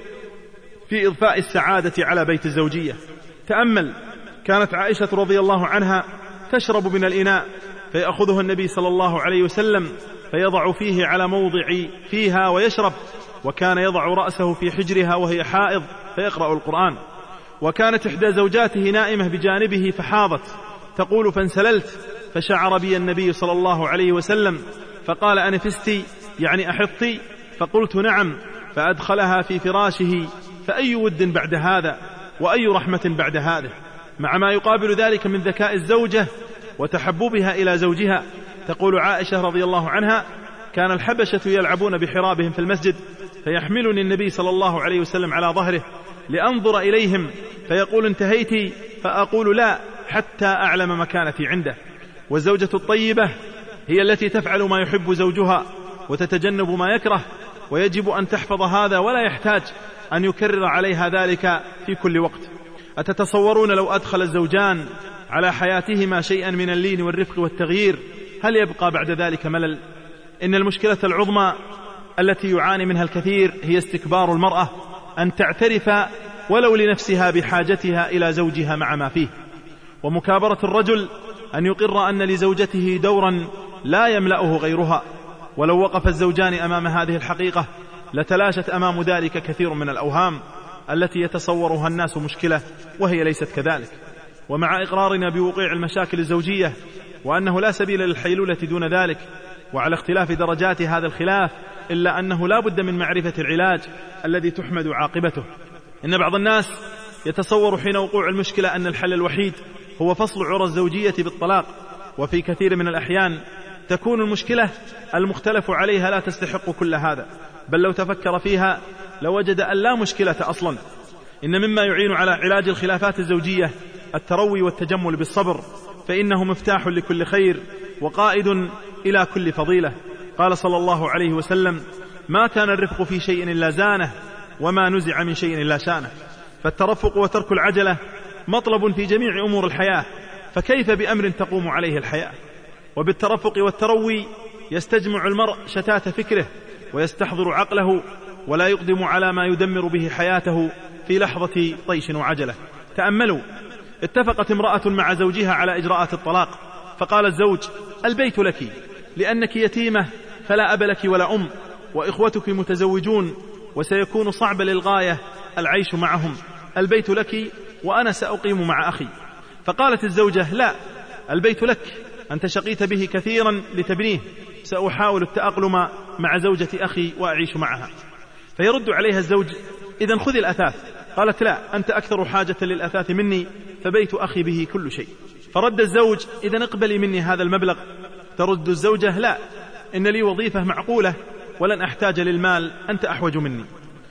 في إضفاء السعادة على بيت الزوجية. تأمل، كانت عائشة رضي الله عنها تشرب من الإناء فيأخذه النبي صلى الله عليه وسلم فيضع فيه على موضع فيها ويشرب، وكان يضع رأسه في حجرها وهي حائض فيقرأ القرآن. وكانت إحدى زوجاته نائمة بجانبه فحاضت، تقول: فانسللت فشعر بي النبي صلى الله عليه وسلم فقال: أنفستي يعني أحطي؟ فقلت: نعم. فأدخلها في فراشه. فأي ود بعد هذا وأي رحمة بعد هذا، مع ما يقابل ذلك من ذكاء الزوجة وتحببها إلى زوجها. تقول عائشة رضي الله عنها: كان الحبشة يلعبون بحرابهم في المسجد، فيحملني النبي صلى الله عليه وسلم على ظهره لأنظر إليهم، فيقول: انتهيتي؟ فأقول: لا، حتى أعلم مكانتي عنده. والزوجة الطيبة هي التي تفعل ما يحب زوجها وتتجنب ما يكره، ويجب أن تحفظ هذا ولا يحتاج أن يكرر عليها ذلك في كل وقت. أتتصورون لو أدخل الزوجان على حياتهما شيئا من اللين والرفق والتغيير هل يبقى بعد ذلك ملل؟ إن المشكلة العظمى التي يعاني منها الكثير هي استكبار المرأة أن تعترف ولو لنفسها بحاجتها إلى زوجها مع ما فيه، ومكابرة الرجل أن يقر أن لزوجته دورا لا يملأه غيرها. ولو وقف الزوجان أمام هذه الحقيقة لتلاشت أمام ذلك كثير من الأوهام التي يتصورها الناس مشكلة وهي ليست كذلك. ومع إقرارنا بوقوع المشاكل الزوجية وأنه لا سبيل للحيلولة دون ذلك، وعلى اختلاف درجات هذا الخلاف إلا أنه لا بد من معرفة العلاج الذي تحمد عاقبته. إن بعض الناس يتصور حين وقوع المشكلة أن الحل الوحيد هو فصل عرى الزوجية بالطلاق، وفي كثير من الأحيان تكون المشكلة المختلف عليها لا تستحق كل هذا، بل لو تفكر فيها لوجد أن لا مشكلة أصلا. إن مما يعين على علاج الخلافات الزوجية التروي والتجمل بالصبر، فإنه مفتاح لكل خير وقائد إلى كل فضيلة. قال صلى الله عليه وسلم: ما كان الرفق في شيء إلا زانه، وما نزع من شيء إلا شانه. فالترفق وترك العجلة مطلب في جميع أمور الحياة، فكيف بأمر تقوم عليه الحياة؟ وبالترفق والتروي يستجمع المرء شتات فكره ويستحضر عقله، ولا يقدم على ما يدمر به حياته في لحظة طيش وعجلة. تأملوا، اتفقت امرأة مع زوجها على إجراءات الطلاق، فقال الزوج: البيت لك لأنك يتيمة فلا أب لك ولا أم، وإخوتك متزوجون وسيكون صعب للغاية العيش معهم، البيت لك وأنا سأقيم مع أخي. فقالت الزوجة: لا، البيت لك، أنت شقيت به كثيرا لتبنيه، سأحاول التأقلم مع زوجة أخي وأعيش معها. فيرد عليها الزوج: إذن خذ الأثاث. قالت: لا، أنت أكثر حاجة للأثاث مني، فبيت أخي به كل شيء. فرد الزوج: إذن اقبلي مني هذا المبلغ. ترد الزوجة: لا، إن لي وظيفة معقولة ولن أحتاج للمال، أنت أحوج مني.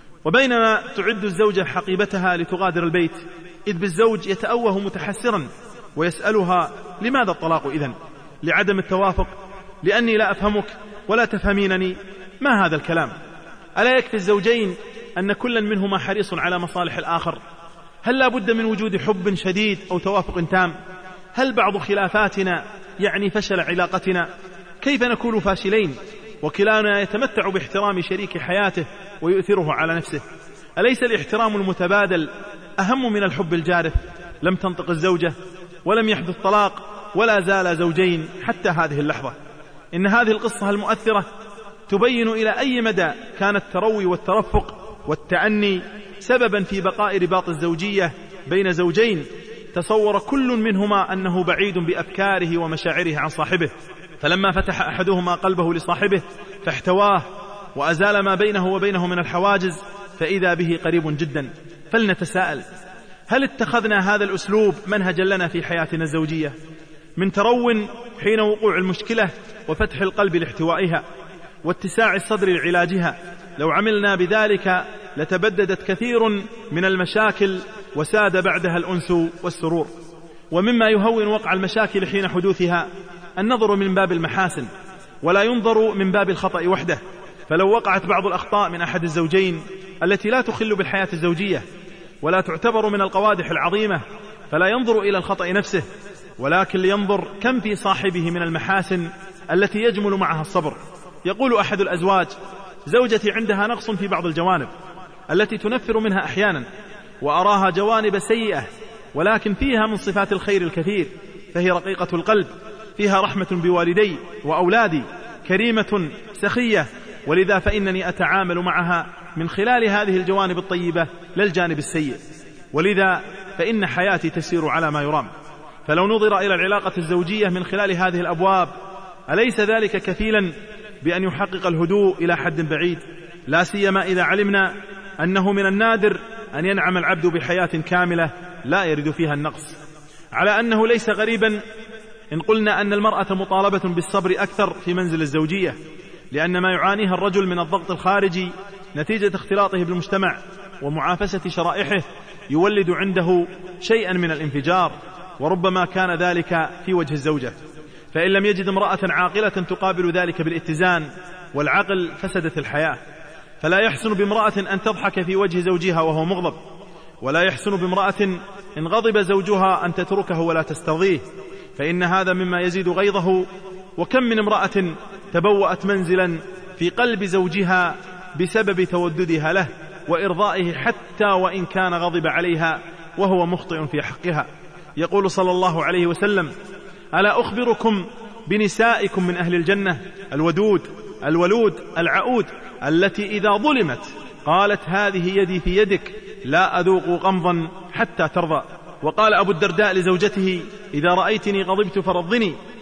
وبينما تعد الزوجة حقيبتها لتغادر البيت، إذ بالزوج يتأوه متحسرا ويسألها: لماذا الطلاق إذن؟ لعدم التوافق؟ لأني لا أفهمك ولا تفهمينني؟ ما هذا الكلام؟ ألا يكفي الزوجين أن كل منهما حريص على مصالح الآخر؟ هل لا بد من وجود حب شديد أو توافق تام؟ هل بعض خلافاتنا يعني فشل علاقتنا؟ كيف نكون فاشلين وكلانا يتمتع باحترام شريك حياته ويؤثره على نفسه؟ أليس الاحترام المتبادل أهم من الحب الجارف؟ لم تنطق الزوجة ولم يحدث طلاق، ولا زال زوجين حتى هذه اللحظة. إن هذه القصة المؤثرة تبين إلى أي مدى كان التروي والترفق والتأني سببا في بقاء رباط الزوجية بين زوجين تصور كل منهما أنه بعيد بأفكاره ومشاعره عن صاحبه، فلما فتح أحدهما قلبه لصاحبه فاحتواه وأزال ما بينه وبينه من الحواجز، فإذا به قريب جدا. فلنتساءل: هل اتخذنا هذا الأسلوب منهجا لنا في حياتنا الزوجية؟ من ترو حين وقوع المشكلة وفتح القلب لاحتوائها واتساع الصدر لعلاجها. لو عملنا بذلك لتبددت كثير من المشاكل وساد بعدها الأنس والسرور. ومما يهون وقع المشاكل حين حدوثها النظر من باب المحاسن، ولا ينظر من باب الخطأ وحده. فلو وقعت بعض الأخطاء من أحد الزوجين التي لا تخل بالحياة الزوجية ولا تعتبر من القوادح العظيمة، فلا ينظر إلى الخطأ نفسه، ولكن لينظر كم في صاحبه من المحاسن التي يجمل معها الصبر. يقول أحد الأزواج: زوجتي عندها نقص في بعض الجوانب التي تنفر منها أحيانا، وأراها جوانب سيئة، ولكن فيها من صفات الخير الكثير، فهي رقيقة القلب، فيها رحمة بوالدي وأولادي، كريمة سخية، ولذا فإنني أتعامل معها من خلال هذه الجوانب الطيبة لا الجانب السيء، ولذا فإن حياتي تسير على ما يرام. فلو نظر إلى العلاقة الزوجية من خلال هذه الأبواب أليس ذلك كفيلا بأن يحقق الهدوء إلى حد بعيد؟ لا سيما إذا علمنا أنه من النادر أن ينعم العبد بحياة كاملة لا يرد فيها النقص. على أنه ليس غريبا إن قلنا أن المرأة مطالبة بالصبر أكثر في منزل الزوجية، لأن ما يعانيها الرجل من الضغط الخارجي نتيجة اختلاطه بالمجتمع ومعافسة شرائحه يولد عنده شيئا من الانفجار، وربما كان ذلك في وجه الزوجة. فإن لم يجد امرأة عاقلة تقابل ذلك بالاتزان والعقل فسدت الحياة. فلا يحسن بامرأة أن تضحك في وجه زوجها وهو مغضب، ولا يحسن بامرأة إن غضب زوجها أن تتركه ولا تسترضيه، فإن هذا مما يزيد غيظه. وكم من امرأة تبوأت منزلا في قلب زوجها بسبب توددها له وإرضائه حتى وإن كان غضب عليها وهو مخطئ في حقها. يقول صلى الله عليه وسلم: ألا أخبركم بنسائكم من أهل الجنة؟ الودود الولود العؤود، التي إذا ظلمت قالت: هذه يدي في يدك، لا أذوق غمضا حتى ترضى. وقال أبو الدرداء لزوجته: إذا رأيتني غضبت فرضني،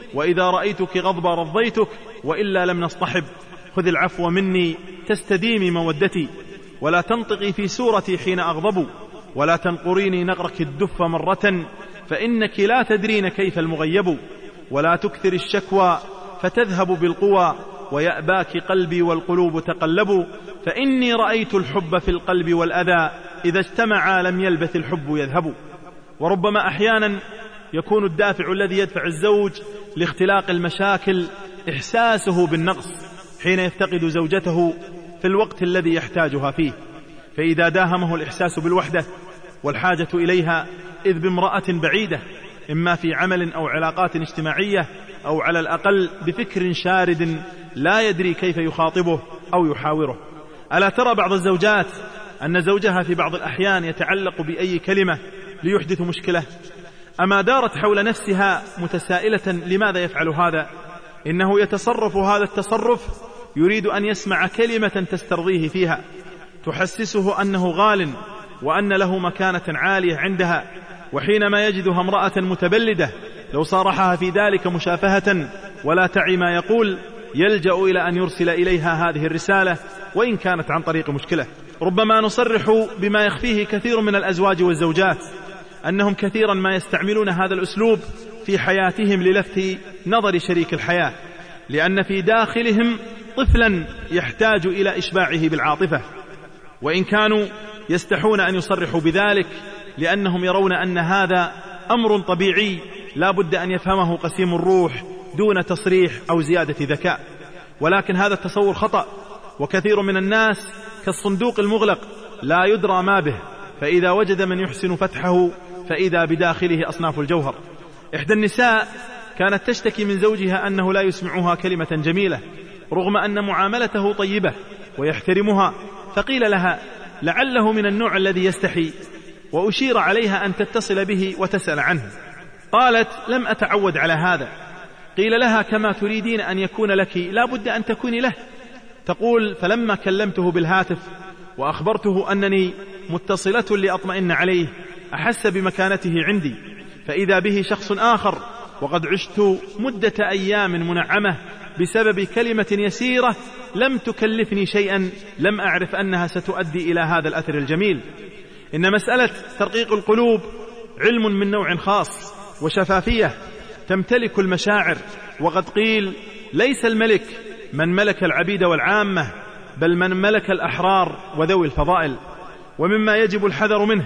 وإذا رأيتك غضبا رضيتك، وإلا لم نصطحب. خذ العفو مني تستديمي مودتي، ولا تنطقي في سورتي حين أغضب، ولا تنقريني نقرك الدف مرة، فإنك لا تدرين كيف المغيب. ولا تكثر الشكوى فتذهب بالقوى، ويأباك قلبي والقلوب تقلب، فإني رأيت الحب في القلب والأذى، إذا اجتمعا لم يلبث الحب يذهب. وربما أحيانا يكون الدافع الذي يدفع الزوج لاختلاق المشاكل إحساسه بالنقص حين يفتقد زوجته في الوقت الذي يحتاجها فيه، فإذا داهمه الإحساس بالوحدة والحاجة إليها إذ بامرأة بعيدة، إما في عمل أو علاقات اجتماعية، أو على الأقل بفكر شارد لا يدري كيف يخاطبه أو يحاوره. ألا ترى بعض الزوجات أن زوجها في بعض الأحيان يتعلق بأي كلمة ليحدث مشكلة؟ أما دارت حول نفسها متسائلة لماذا يفعل هذا؟ إنه يتصرف هذا التصرف يريد أن يسمع كلمة تسترضيه فيها، تحسسه أنه غال وأن له مكانة عالية عندها، وحينما يجدها امرأة متبلدة لو صارحها في ذلك مشافهة ولا تعي ما يقول، يلجأ إلى أن يرسل إليها هذه الرسالة وإن كانت عن طريق مشكلة. ربما نصرح بما يخفيه كثير من الأزواج والزوجات، أنهم كثيرا ما يستعملون هذا الأسلوب في حياتهم للفت نظر شريك الحياة، لأن في داخلهم طفلا يحتاج إلى إشباعه بالعاطفة، وإن كانوا يستحون أن يصرحوا بذلك لأنهم يرون أن هذا أمر طبيعي لا بد أن يفهمه قسيم الروح دون تصريح أو زيادة ذكاء. ولكن هذا التصور خطأ، وكثير من الناس كالصندوق المغلق لا يدرى ما به، فإذا وجد من يحسن فتحه فإذا بداخله أصناف الجوهر. إحدى النساء كانت تشتكي من زوجها أنه لا يسمعها كلمة جميلة رغم أن معاملته طيبة ويحترمها، فقيل لها لعله من النوع الذي يستحي، وأشير عليها أن تتصل به وتسأل عنه. قالت لم أتعود على هذا. قيل لها كما تريدين أن يكون لك لا بد أن تكوني له. تقول فلما كلمته بالهاتف وأخبرته أنني متصلة لأطمئن عليه أحس بمكانته عندي، فإذا به شخص آخر وقد عشت مدة أيام منعمة بسبب كلمة يسيرة لم تكلفني شيئا، لم أعرف أنها ستؤدي إلى هذا الأثر الجميل. إن مسألة ترقيق القلوب علم من نوع خاص وشفافية تمتلك المشاعر، وقد قيل ليس الملك من ملك العبيد والعامة، بل من ملك الأحرار وذوي الفضائل. ومما يجب الحذر منه،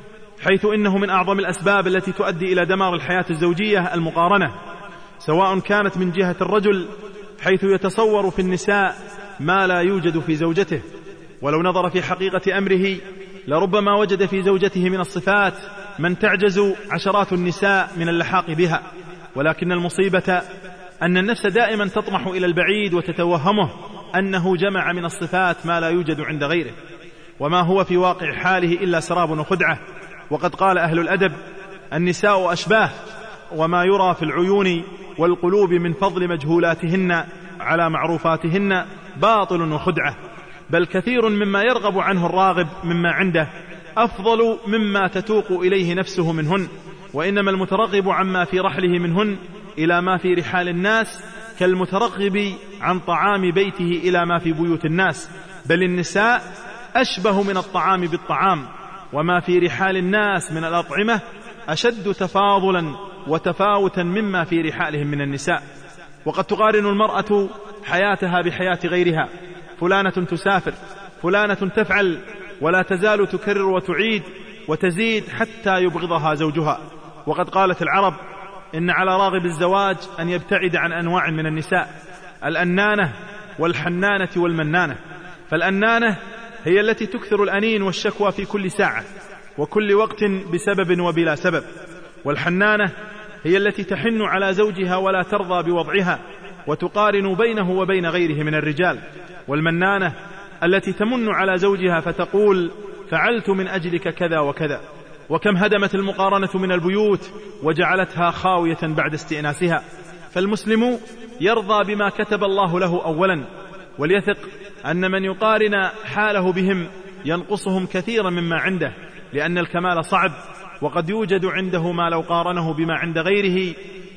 حيث إنه من أعظم الأسباب التي تؤدي إلى دمار الحياة الزوجية، المقارنة، سواء كانت من جهة الرجل حيث يتصور في النساء ما لا يوجد في زوجته، ولو نظر في حقيقة أمره لربما وجد في زوجته من الصفات من تعجز عشرات النساء من اللحاق بها. ولكن المصيبة أن النفس دائما تطمح إلى البعيد وتتوهمه أنه جمع من الصفات ما لا يوجد عند غيره، وما هو في واقع حاله إلا سراب وخدعة. وقد قال أهل الأدب النساء أشباه، وما يرى في العيون والقلوب من فضل مجهولاتهن على معروفاتهن باطل وخدعة، بل كثير مما يرغب عنه الراغب مما عنده أفضل مما تتوق إليه نفسه منهن، وإنما المترغب عما في رحله منهن إلى ما في رحال الناس كالمترغب عن طعام بيته إلى ما في بيوت الناس، بل النساء أشبه من الطعام بالطعام، وما في رحال الناس من الأطعمة أشد تفاضلا وتفاوتا مما في رحالهم من النساء. وقد تقارن المرأة حياتها بحياة غيرها، فلانة تسافر، فلانة تفعل، ولا تزال تكرر وتعيد وتزيد حتى يبغضها زوجها. وقد قالت العرب إن على راغب الزواج أن يبتعد عن أنواع من النساء، الأنانة والحنانة والمنانة. فالأنانة هي التي تكثر الأنين والشكوى في كل ساعة وكل وقت بسبب وبلا سبب، والحنانة هي التي تحن على زوجها ولا ترضى بوضعها وتقارن بينه وبين غيره من الرجال، والمنانة التي تمن على زوجها فتقول فعلت من أجلك كذا وكذا. وكم هدمت المقارنة من البيوت وجعلتها خاوية بعد استئناسها. فالمسلم يرضى بما كتب الله له أولا، وليثق أن من يقارن حاله بهم ينقصهم كثيرا مما عنده، لأن الكمال صعب، وقد يوجد عنده ما لو قارنه بما عند غيره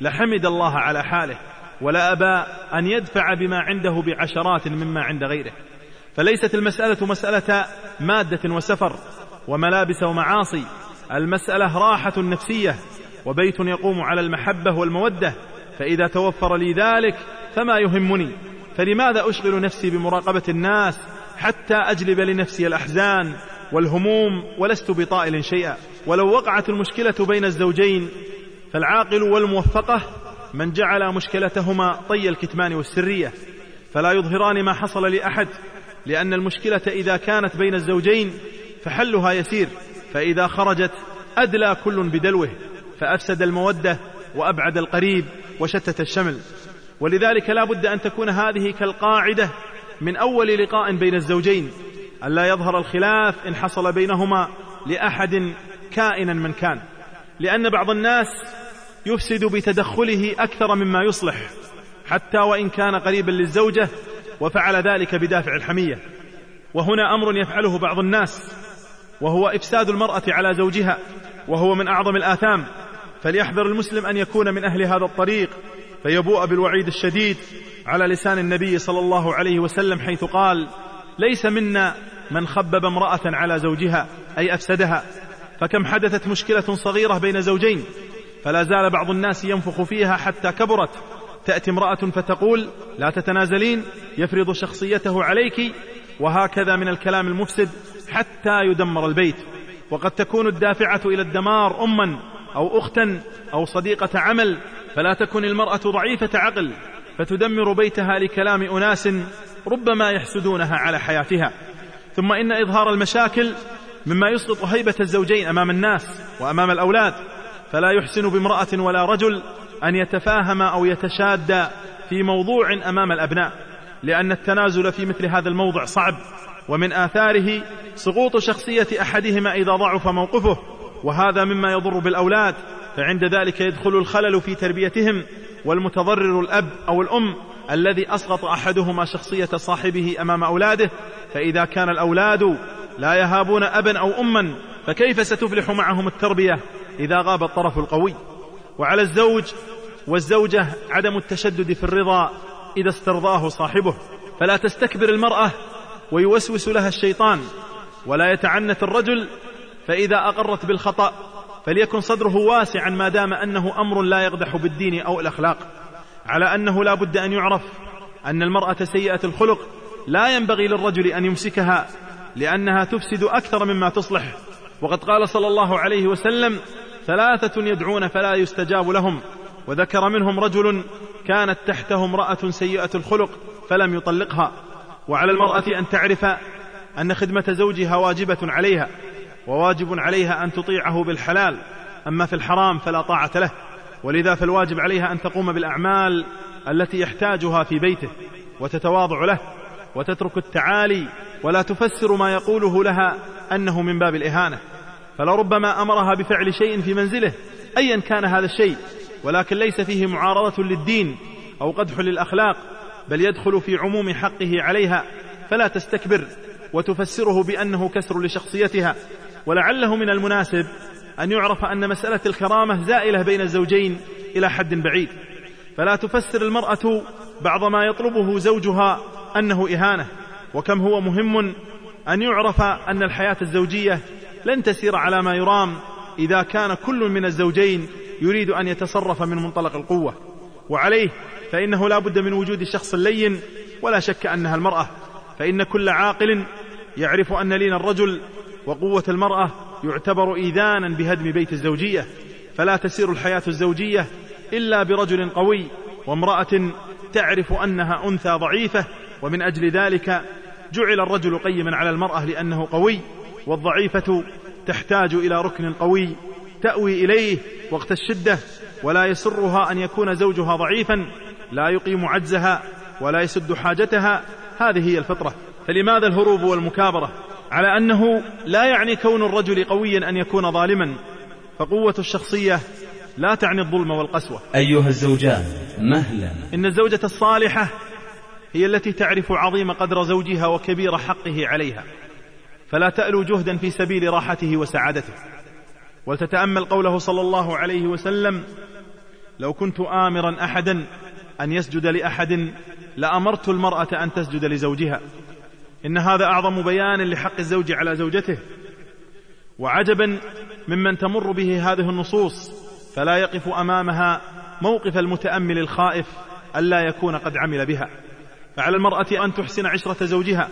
لحمد الله على حاله، ولا أبى أن يدفع بما عنده بعشرات مما عند غيره. فليست المسألة مسألة مادة وسفر وملابس ومعاصي، المسألة راحة نفسية وبيت يقوم على المحبة والمودة، فإذا توفر لي ذلك فما يهمني، فلماذا أشغل نفسي بمراقبة الناس حتى أجلب لنفسي الأحزان والهموم، ولست بطائل شيئا. ولو وقعت المشكلة بين الزوجين فالعاقل والموفقة من جعل مشكلتهما طي الكتمان والسرية، فلا يظهران ما حصل لأحد، لأن المشكلة إذا كانت بين الزوجين فحلها يسير، فإذا خرجت أدلى كل بدلوه، فأفسد المودة وأبعد القريب وشتت الشمل. ولذلك لا بد أن تكون هذه كالقاعدة من أول لقاء بين الزوجين، ألا يظهر الخلاف إن حصل بينهما لأحد كائنا من كان، لأن بعض الناس يفسد بتدخله أكثر مما يصلح، حتى وإن كان قريبا للزوجة وفعل ذلك بدافع الحمية. وهنا أمر يفعله بعض الناس، وهو إفساد المرأة على زوجها، وهو من أعظم الآثام. فليحذر المسلم أن يكون من أهل هذا الطريق، فيبوء بالوعيد الشديد على لسان النبي صلى الله عليه وسلم، حيث قال: ليس منا من خبب امرأة على زوجها، أي أفسدها. فكم حدثت مشكلة صغيرة بين زوجين فلا زال بعض الناس ينفخ فيها حتى كبرت، تأتي امرأة فتقول: لا تتنازلين، يفرض شخصيته عليك، وهكذا من الكلام المفسد حتى يدمر البيت. وقد تكون الدافعة إلى الدمار أما أو أختا أو صديقة عمل، فلا تكن المرأة ضعيفة عقل فتدمر بيتها لكلام أناس ربما يحسدونها على حياتها. ثم إن إظهار المشاكل مما يسقط هيبة الزوجين أمام الناس وأمام الأولاد، فلا يحسن بامرأة ولا رجل أن يتفاهم أو يتشاد في موضوع أمام الأبناء، لأن التنازل في مثل هذا الموضع صعب، ومن آثاره سقوط شخصية أحدهما إذا ضعف موقفه، وهذا مما يضر بالأولاد، فعند ذلك يدخل الخلل في تربيتهم، والمتضرر الأب أو الأم الذي أسقط أحدهما شخصية صاحبه أمام أولاده. فإذا كان الأولاد لا يهابون أبا أو أما، فكيف ستفلح معهم التربية إذا غاب الطرف القوي؟ وعلى الزوج والزوجة عدم التشدد في الرضا إذا استرضاه صاحبه، فلا تستكبر المرأة ويوسوس لها الشيطان، ولا يتعنت الرجل، فإذا أقرت بالخطأ فليكن صدره واسعا ما دام أنه أمر لا يقدح بالدين أو الأخلاق. على أنه لا بد أن يعرف أن المرأة سيئة الخلق لا ينبغي للرجل أن يمسكها، لأنها تفسد أكثر مما تصلح. وقد قال صلى الله عليه وسلم: 3 يدعون فلا يستجاب لهم، وذكر منهم رجل كانت تحته امرأة سيئة الخلق فلم يطلقها. وعلى المرأة أن تعرف أن خدمة زوجها واجبة عليها، وواجب عليها أن تطيعه بالحلال، أما في الحرام فلا طاعة له. ولذا فالواجب عليها أن تقوم بالأعمال التي يحتاجها في بيته، وتتواضع له، وتترك التعالي، ولا تفسر ما يقوله لها أنه من باب الإهانة. فلربما أمرها بفعل شيء في منزله أيا كان هذا الشيء، ولكن ليس فيه معارضة للدين أو قدح للأخلاق، بل يدخل في عموم حقه عليها، فلا تستكبر وتفسره بأنه كسر لشخصيتها. ولعله من المناسب أن يعرف أن مسألة الكرامة زائلة بين الزوجين إلى حد بعيد، فلا تفسر المرأة بعض ما يطلبه زوجها أنه إهانة. وكم هو مهم أن يعرف أن الحياة الزوجية لن تسير على ما يرام إذا كان كل من الزوجين يريد أن يتصرف من منطلق القوة. وعليه فإنه لا بد من وجود شخص لين، ولا شك أنها المرأة، فإن كل عاقل يعرف أن لين الرجل وقوة المرأة يعتبر إيذانا بهدم بيت الزوجية. فلا تسير الحياة الزوجية إلا برجل قوي وامرأة تعرف أنها أنثى ضعيفة، ومن أجل ذلك جعل الرجل قيما على المرأة لأنه قوي، والضعيفة تحتاج إلى ركن قوي تأوي إليه وقت الشدة، ولا يسرها أن يكون زوجها ضعيفا لا يقيم عجزها ولا يسد حاجتها. هذه هي الفطرة. فلماذا الهروب والمكابرة؟ على أنه لا يعني كون الرجل قويا أن يكون ظالما، فقوة الشخصية لا تعني الظلم والقسوة. أيها الزوجان مهلا، إن الزوجة الصالحة هي التي تعرف عظيم قدر زوجها وكبير حقه عليها، فلا تألو جهدا في سبيل راحته وسعادته. ولتتأمل قوله صلى الله عليه وسلم: لو كنت آمرا أحدا أن يسجد لأحد لأمرت المرأة أن تسجد لزوجها. إن هذا أعظم بيان لحق الزوج على زوجته. وعجبا ممن تمر به هذه النصوص فلا يقف أمامها موقف المتأمل الخائف ألا يكون قد عمل بها. فعلى المرأة أن تحسن عشرة زوجها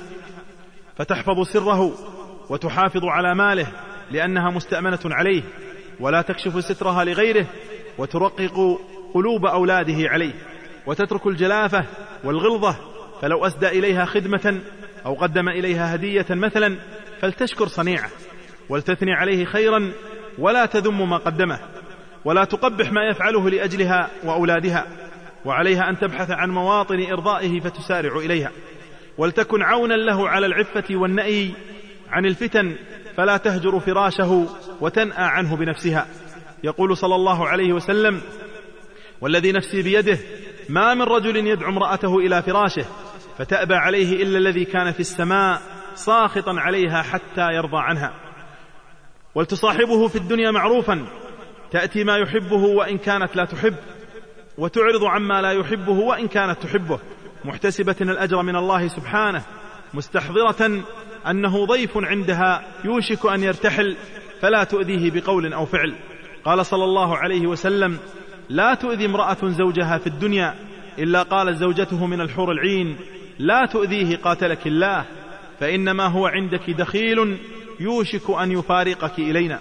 فتحفظ سره وتحافظ على ماله لأنها مستأمنة عليه، ولا تكشف سترها لغيره وترقق قلوب أولاده عليه، وتترك الجلافة والغلظة. فلو أسدى إليها خدمة أو قدم إليها هدية مثلا فلتشكر صنيعه ولتثني عليه خيرا ولا تذم ما قدمه، ولا تقبح ما يفعله لأجلها وأولادها. وعليها أن تبحث عن مواطن إرضائه فتسارع إليها، ولتكن عونا له على العفة والنأي عن الفتن، فلا تهجر فراشه وتنأى عنه بنفسها. يقول صلى الله عليه وسلم: والذي نفسي بيده ما من رجل يدعو امرأته إلى فراشه فتأبى عليه إلا الذي كان في السماء ساخطا عليها حتى يرضى عنها. ولتصاحبه في الدنيا معروفا، تأتي ما يحبه وإن كانت لا تحب، وتعرض عما لا يحبه وإن كانت تحبه، محتسبة الأجر من الله سبحانه، مستحضرة أنه ضيف عندها يوشك أن يرتحل، فلا تؤذيه بقول أو فعل. قال صلى الله عليه وسلم: لا تؤذي امرأة زوجها في الدنيا إلا قالت زوجته من الحور العين: لا تؤذيه قاتلك الله، فإنما هو عندك دخيل يوشك أن يفارقك إلينا.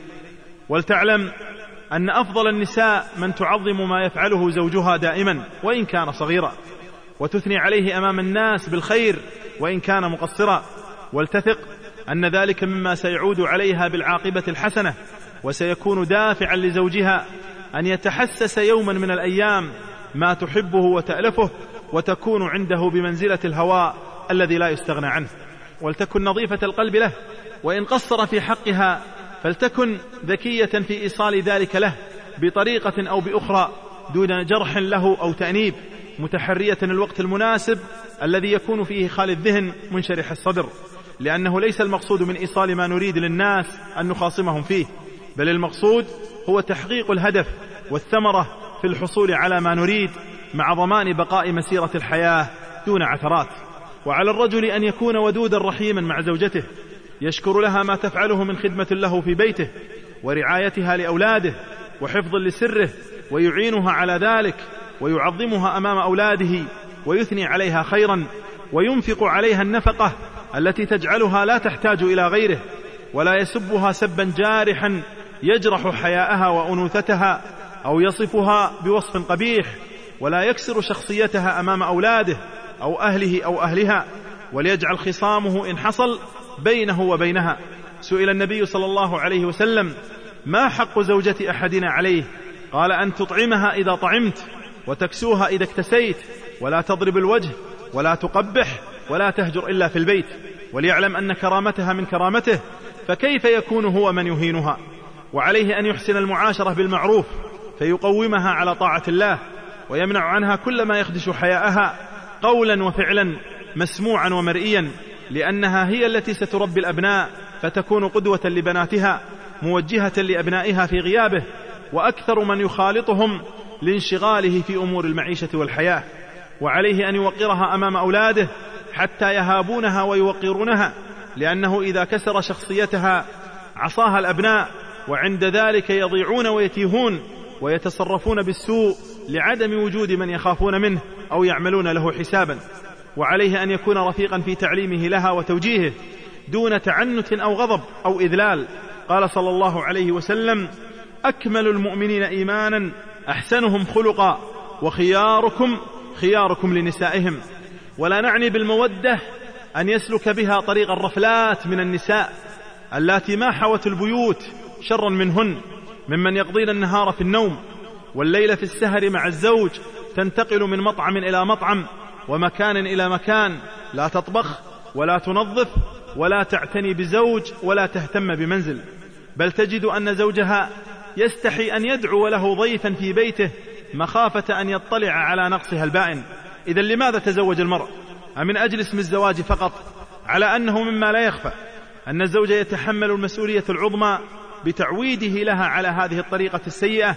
ولتعلم أن أفضل النساء من تعظم ما يفعله زوجها دائما وإن كان صغيرا، وتثني عليه أمام الناس بالخير وإن كان مقصرا، ولتثق أن ذلك مما سيعود عليها بالعاقبة الحسنة، وسيكون دافعا لزوجها أن يتحسس يوما من الأيام ما تحبه وتألفه، وتكون عنده بمنزلة الهواء الذي لا يستغنى عنه. ولتكن نظيفة القلب له، وإن قصر في حقها فلتكن ذكية في إيصال ذلك له بطريقة أو بأخرى دون جرح له أو تأنيب، متحرية الوقت المناسب الذي يكون فيه خالي الذهن منشرح الصدر، لأنه ليس المقصود من إيصال ما نريد للناس أن نخاصمهم فيه، بل المقصود هو تحقيق الهدف والثمرة في الحصول على ما نريد مع ضمان بقاء مسيرة الحياة دون عثرات. وعلى الرجل أن يكون ودودا رحيما مع زوجته، يشكر لها ما تفعله من خدمة له في بيته ورعايتها لأولاده وحفظ لسره، ويعينها على ذلك، ويعظمها أمام أولاده، ويثني عليها خيرا، وينفق عليها النفقة التي تجعلها لا تحتاج إلى غيره، ولا يسبها سبا جارحا يجرح حياءها وأنوثتها أو يصفها بوصف قبيح، ولا يكسر شخصيتها أمام أولاده أو أهله أو أهلها، وليجعل خصامه إن حصل بينه وبينها. سئل النبي صلى الله عليه وسلم: ما حق زوجة أحدنا عليه؟ قال: أن تطعمها إذا طعمت، وتكسوها إذا اكتسيت، ولا تضرب الوجه، ولا تقبح، ولا تهجر إلا في البيت. وليعلم أن كرامتها من كرامته، فكيف يكون هو من يهينها؟ وعليه أن يحسن المعاشرة بالمعروف، فيقومها على طاعة الله، ويمنع عنها كل ما يخدش حياءها قولا وفعلا مسموعا ومرئيا، لأنها هي التي ستربي الأبناء فتكون قدوة لبناتها، موجهة لأبنائها في غيابه، وأكثر من يخالطهم لانشغاله في أمور المعيشة والحياة. وعليه أن يوقرها أمام أولاده حتى يهابونها ويوقرونها، لأنه إذا كسر شخصيتها عصاها الأبناء، وعند ذلك يضيعون ويتيهون ويتصرفون بالسوء لعدم وجود من يخافون منه أو يعملون له حسابا. وعليه أن يكون رفيقا في تعليمه لها وتوجيهه دون تعنت أو غضب أو إذلال. قال صلى الله عليه وسلم: أكمل المؤمنين إيمانا أحسنهم خلقا، وخياركم خياركم لنسائهم. ولا نعني بالمودة أن يسلك بها طريق الرفلات من النساء اللاتي ما حوت البيوت شرا منهن، ممن يقضين النهار في النوم والليل في السهر مع الزوج، تنتقل من مطعم إلى مطعم ومكان إلى مكان، لا تطبخ ولا تنظف ولا تعتني بزوج ولا تهتم بمنزل، بل تجد أن زوجها يستحي أن يدعو له ضيفا في بيته مخافة أن يطلع على نقصها البائن. إذن لماذا تزوج المرء؟ أمن أجل اسم الزواج فقط؟ على أنه مما لا يخفى أن الزوج يتحمل المسؤولية العظمى بتعويده لها على هذه الطريقة السيئة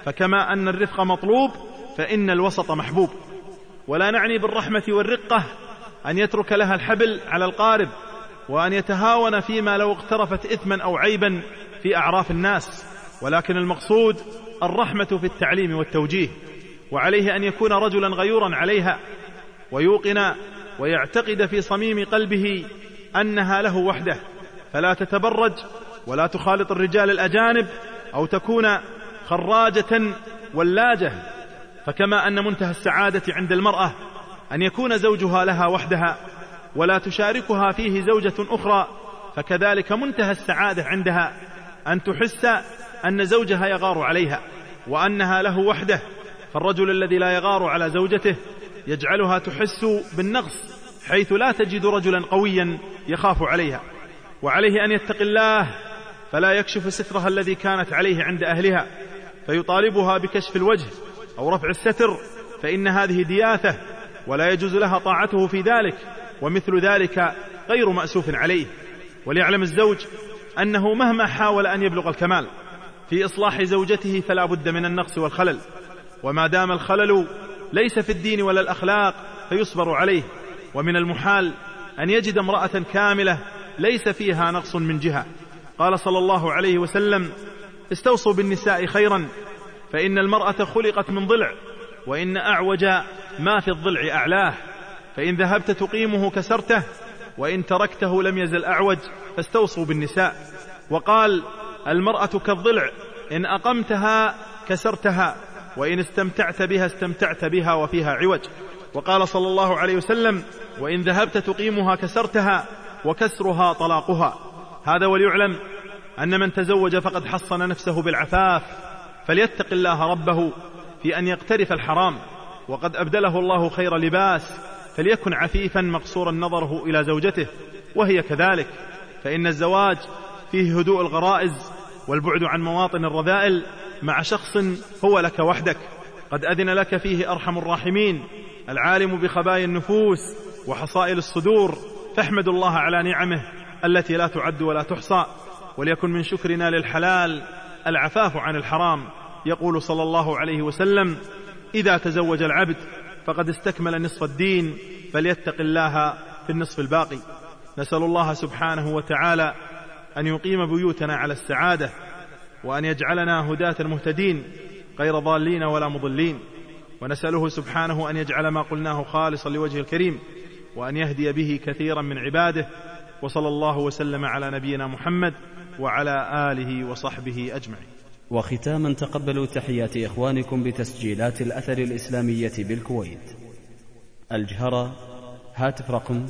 فكما أن الرفق مطلوب فإن الوسط محبوب. ولا نعني بالرحمة والرقة أن يترك لها الحبل على القارب، وأن يتهاون فيما لو اقترفت إثما أو عيبا في أعراف الناس، ولكن المقصود الرحمة في التعليم والتوجيه. وعليه أن يكون رجلا غيورا عليها، ويوقن ويعتقد في صميم قلبه أنها له وحده، فلا تتبرج ولا تخالط الرجال الأجانب أو تكون خراجة ولاجة. فكما أن منتهى السعادة عند المرأة أن يكون زوجها لها وحدها ولا تشاركها فيه زوجة أخرى، فكذلك منتهى السعادة عندها أن تحس أن زوجها يغار عليها وأنها له وحده. فالرجل الذي لا يغار على زوجته يجعلها تحس بالنقص، حيث لا تجد رجلا قويا يخاف عليها. وعليه أن يتقي الله فلا يكشف سترها الذي كانت عليه عند أهلها، فيطالبها بكشف الوجه أو رفع الستر، فإن هذه دياثة ولا يجوز لها طاعته في ذلك، ومثل ذلك غير مأسوف عليه. وليعلم الزوج أنه مهما حاول أن يبلغ الكمال في إصلاح زوجته فلا بد من النقص والخلل، وما دام الخلل ليس في الدين ولا الأخلاق فيصبر عليه. ومن المحال أن يجد امرأة كاملة ليس فيها نقص من جهة. قال صلى الله عليه وسلم: استوصوا بالنساء خيرا، فإن المرأة خلقت من ضلع، وإن أعوج ما في الضلع أعلاه، فإن ذهبت تقيمه كسرته، وإن تركته لم يزل أعوج، فاستوصوا بالنساء. وقال: المرأة كالضلع، إن أقمتها كسرتها، وإن استمتعت بها استمتعت بها وفيها عوج. وقال صلى الله عليه وسلم: وإن ذهبت تقيمها كسرتها، وكسرها طلاقها. هذا وليعلم أن من تزوج فقد حصن نفسه بالعفاف، فليتق الله ربه في أن يقترف الحرام، وقد أبدله الله خير لباس، فليكن عفيفا مقصورا نظره إلى زوجته، وهي كذلك، فإن الزواج فيه هدوء الغرائز والبعد عن مواطن الرذائل مع شخص هو لك وحدك، قد أذن لك فيه أرحم الراحمين العالم بخبايا النفوس وحصائل الصدور. فاحمد الله على نعمه التي لا تعد ولا تحصى، وليكن من شكرنا للحلال العفاف عن الحرام. يقول صلى الله عليه وسلم: إذا تزوج العبد فقد استكمل نصف الدين، فليتق الله في النصف الباقي. نسأل الله سبحانه وتعالى أن يقيم بيوتنا على السعادة، وأن يجعلنا هداة المهتدين غير ضالين ولا مضلين، ونسأله سبحانه أن يجعل ما قلناه خالصا لوجه الكريم، وأن يهدي به كثيرا من عباده. وصلى الله وسلم على نبينا محمد وعلى آله وصحبه أجمعين. وختاما تقبلوا تحيات إخوانكم بتسجيلات الأثر الإسلامية بالكويت. الجهرة، هاتف رقم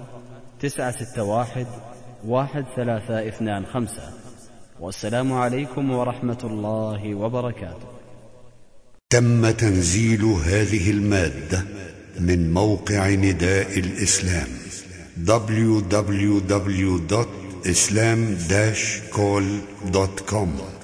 961-1325. والسلام عليكم ورحمة الله وبركاته. تم تنزيل هذه المادة من موقع نداء الإسلام www.islam-call.com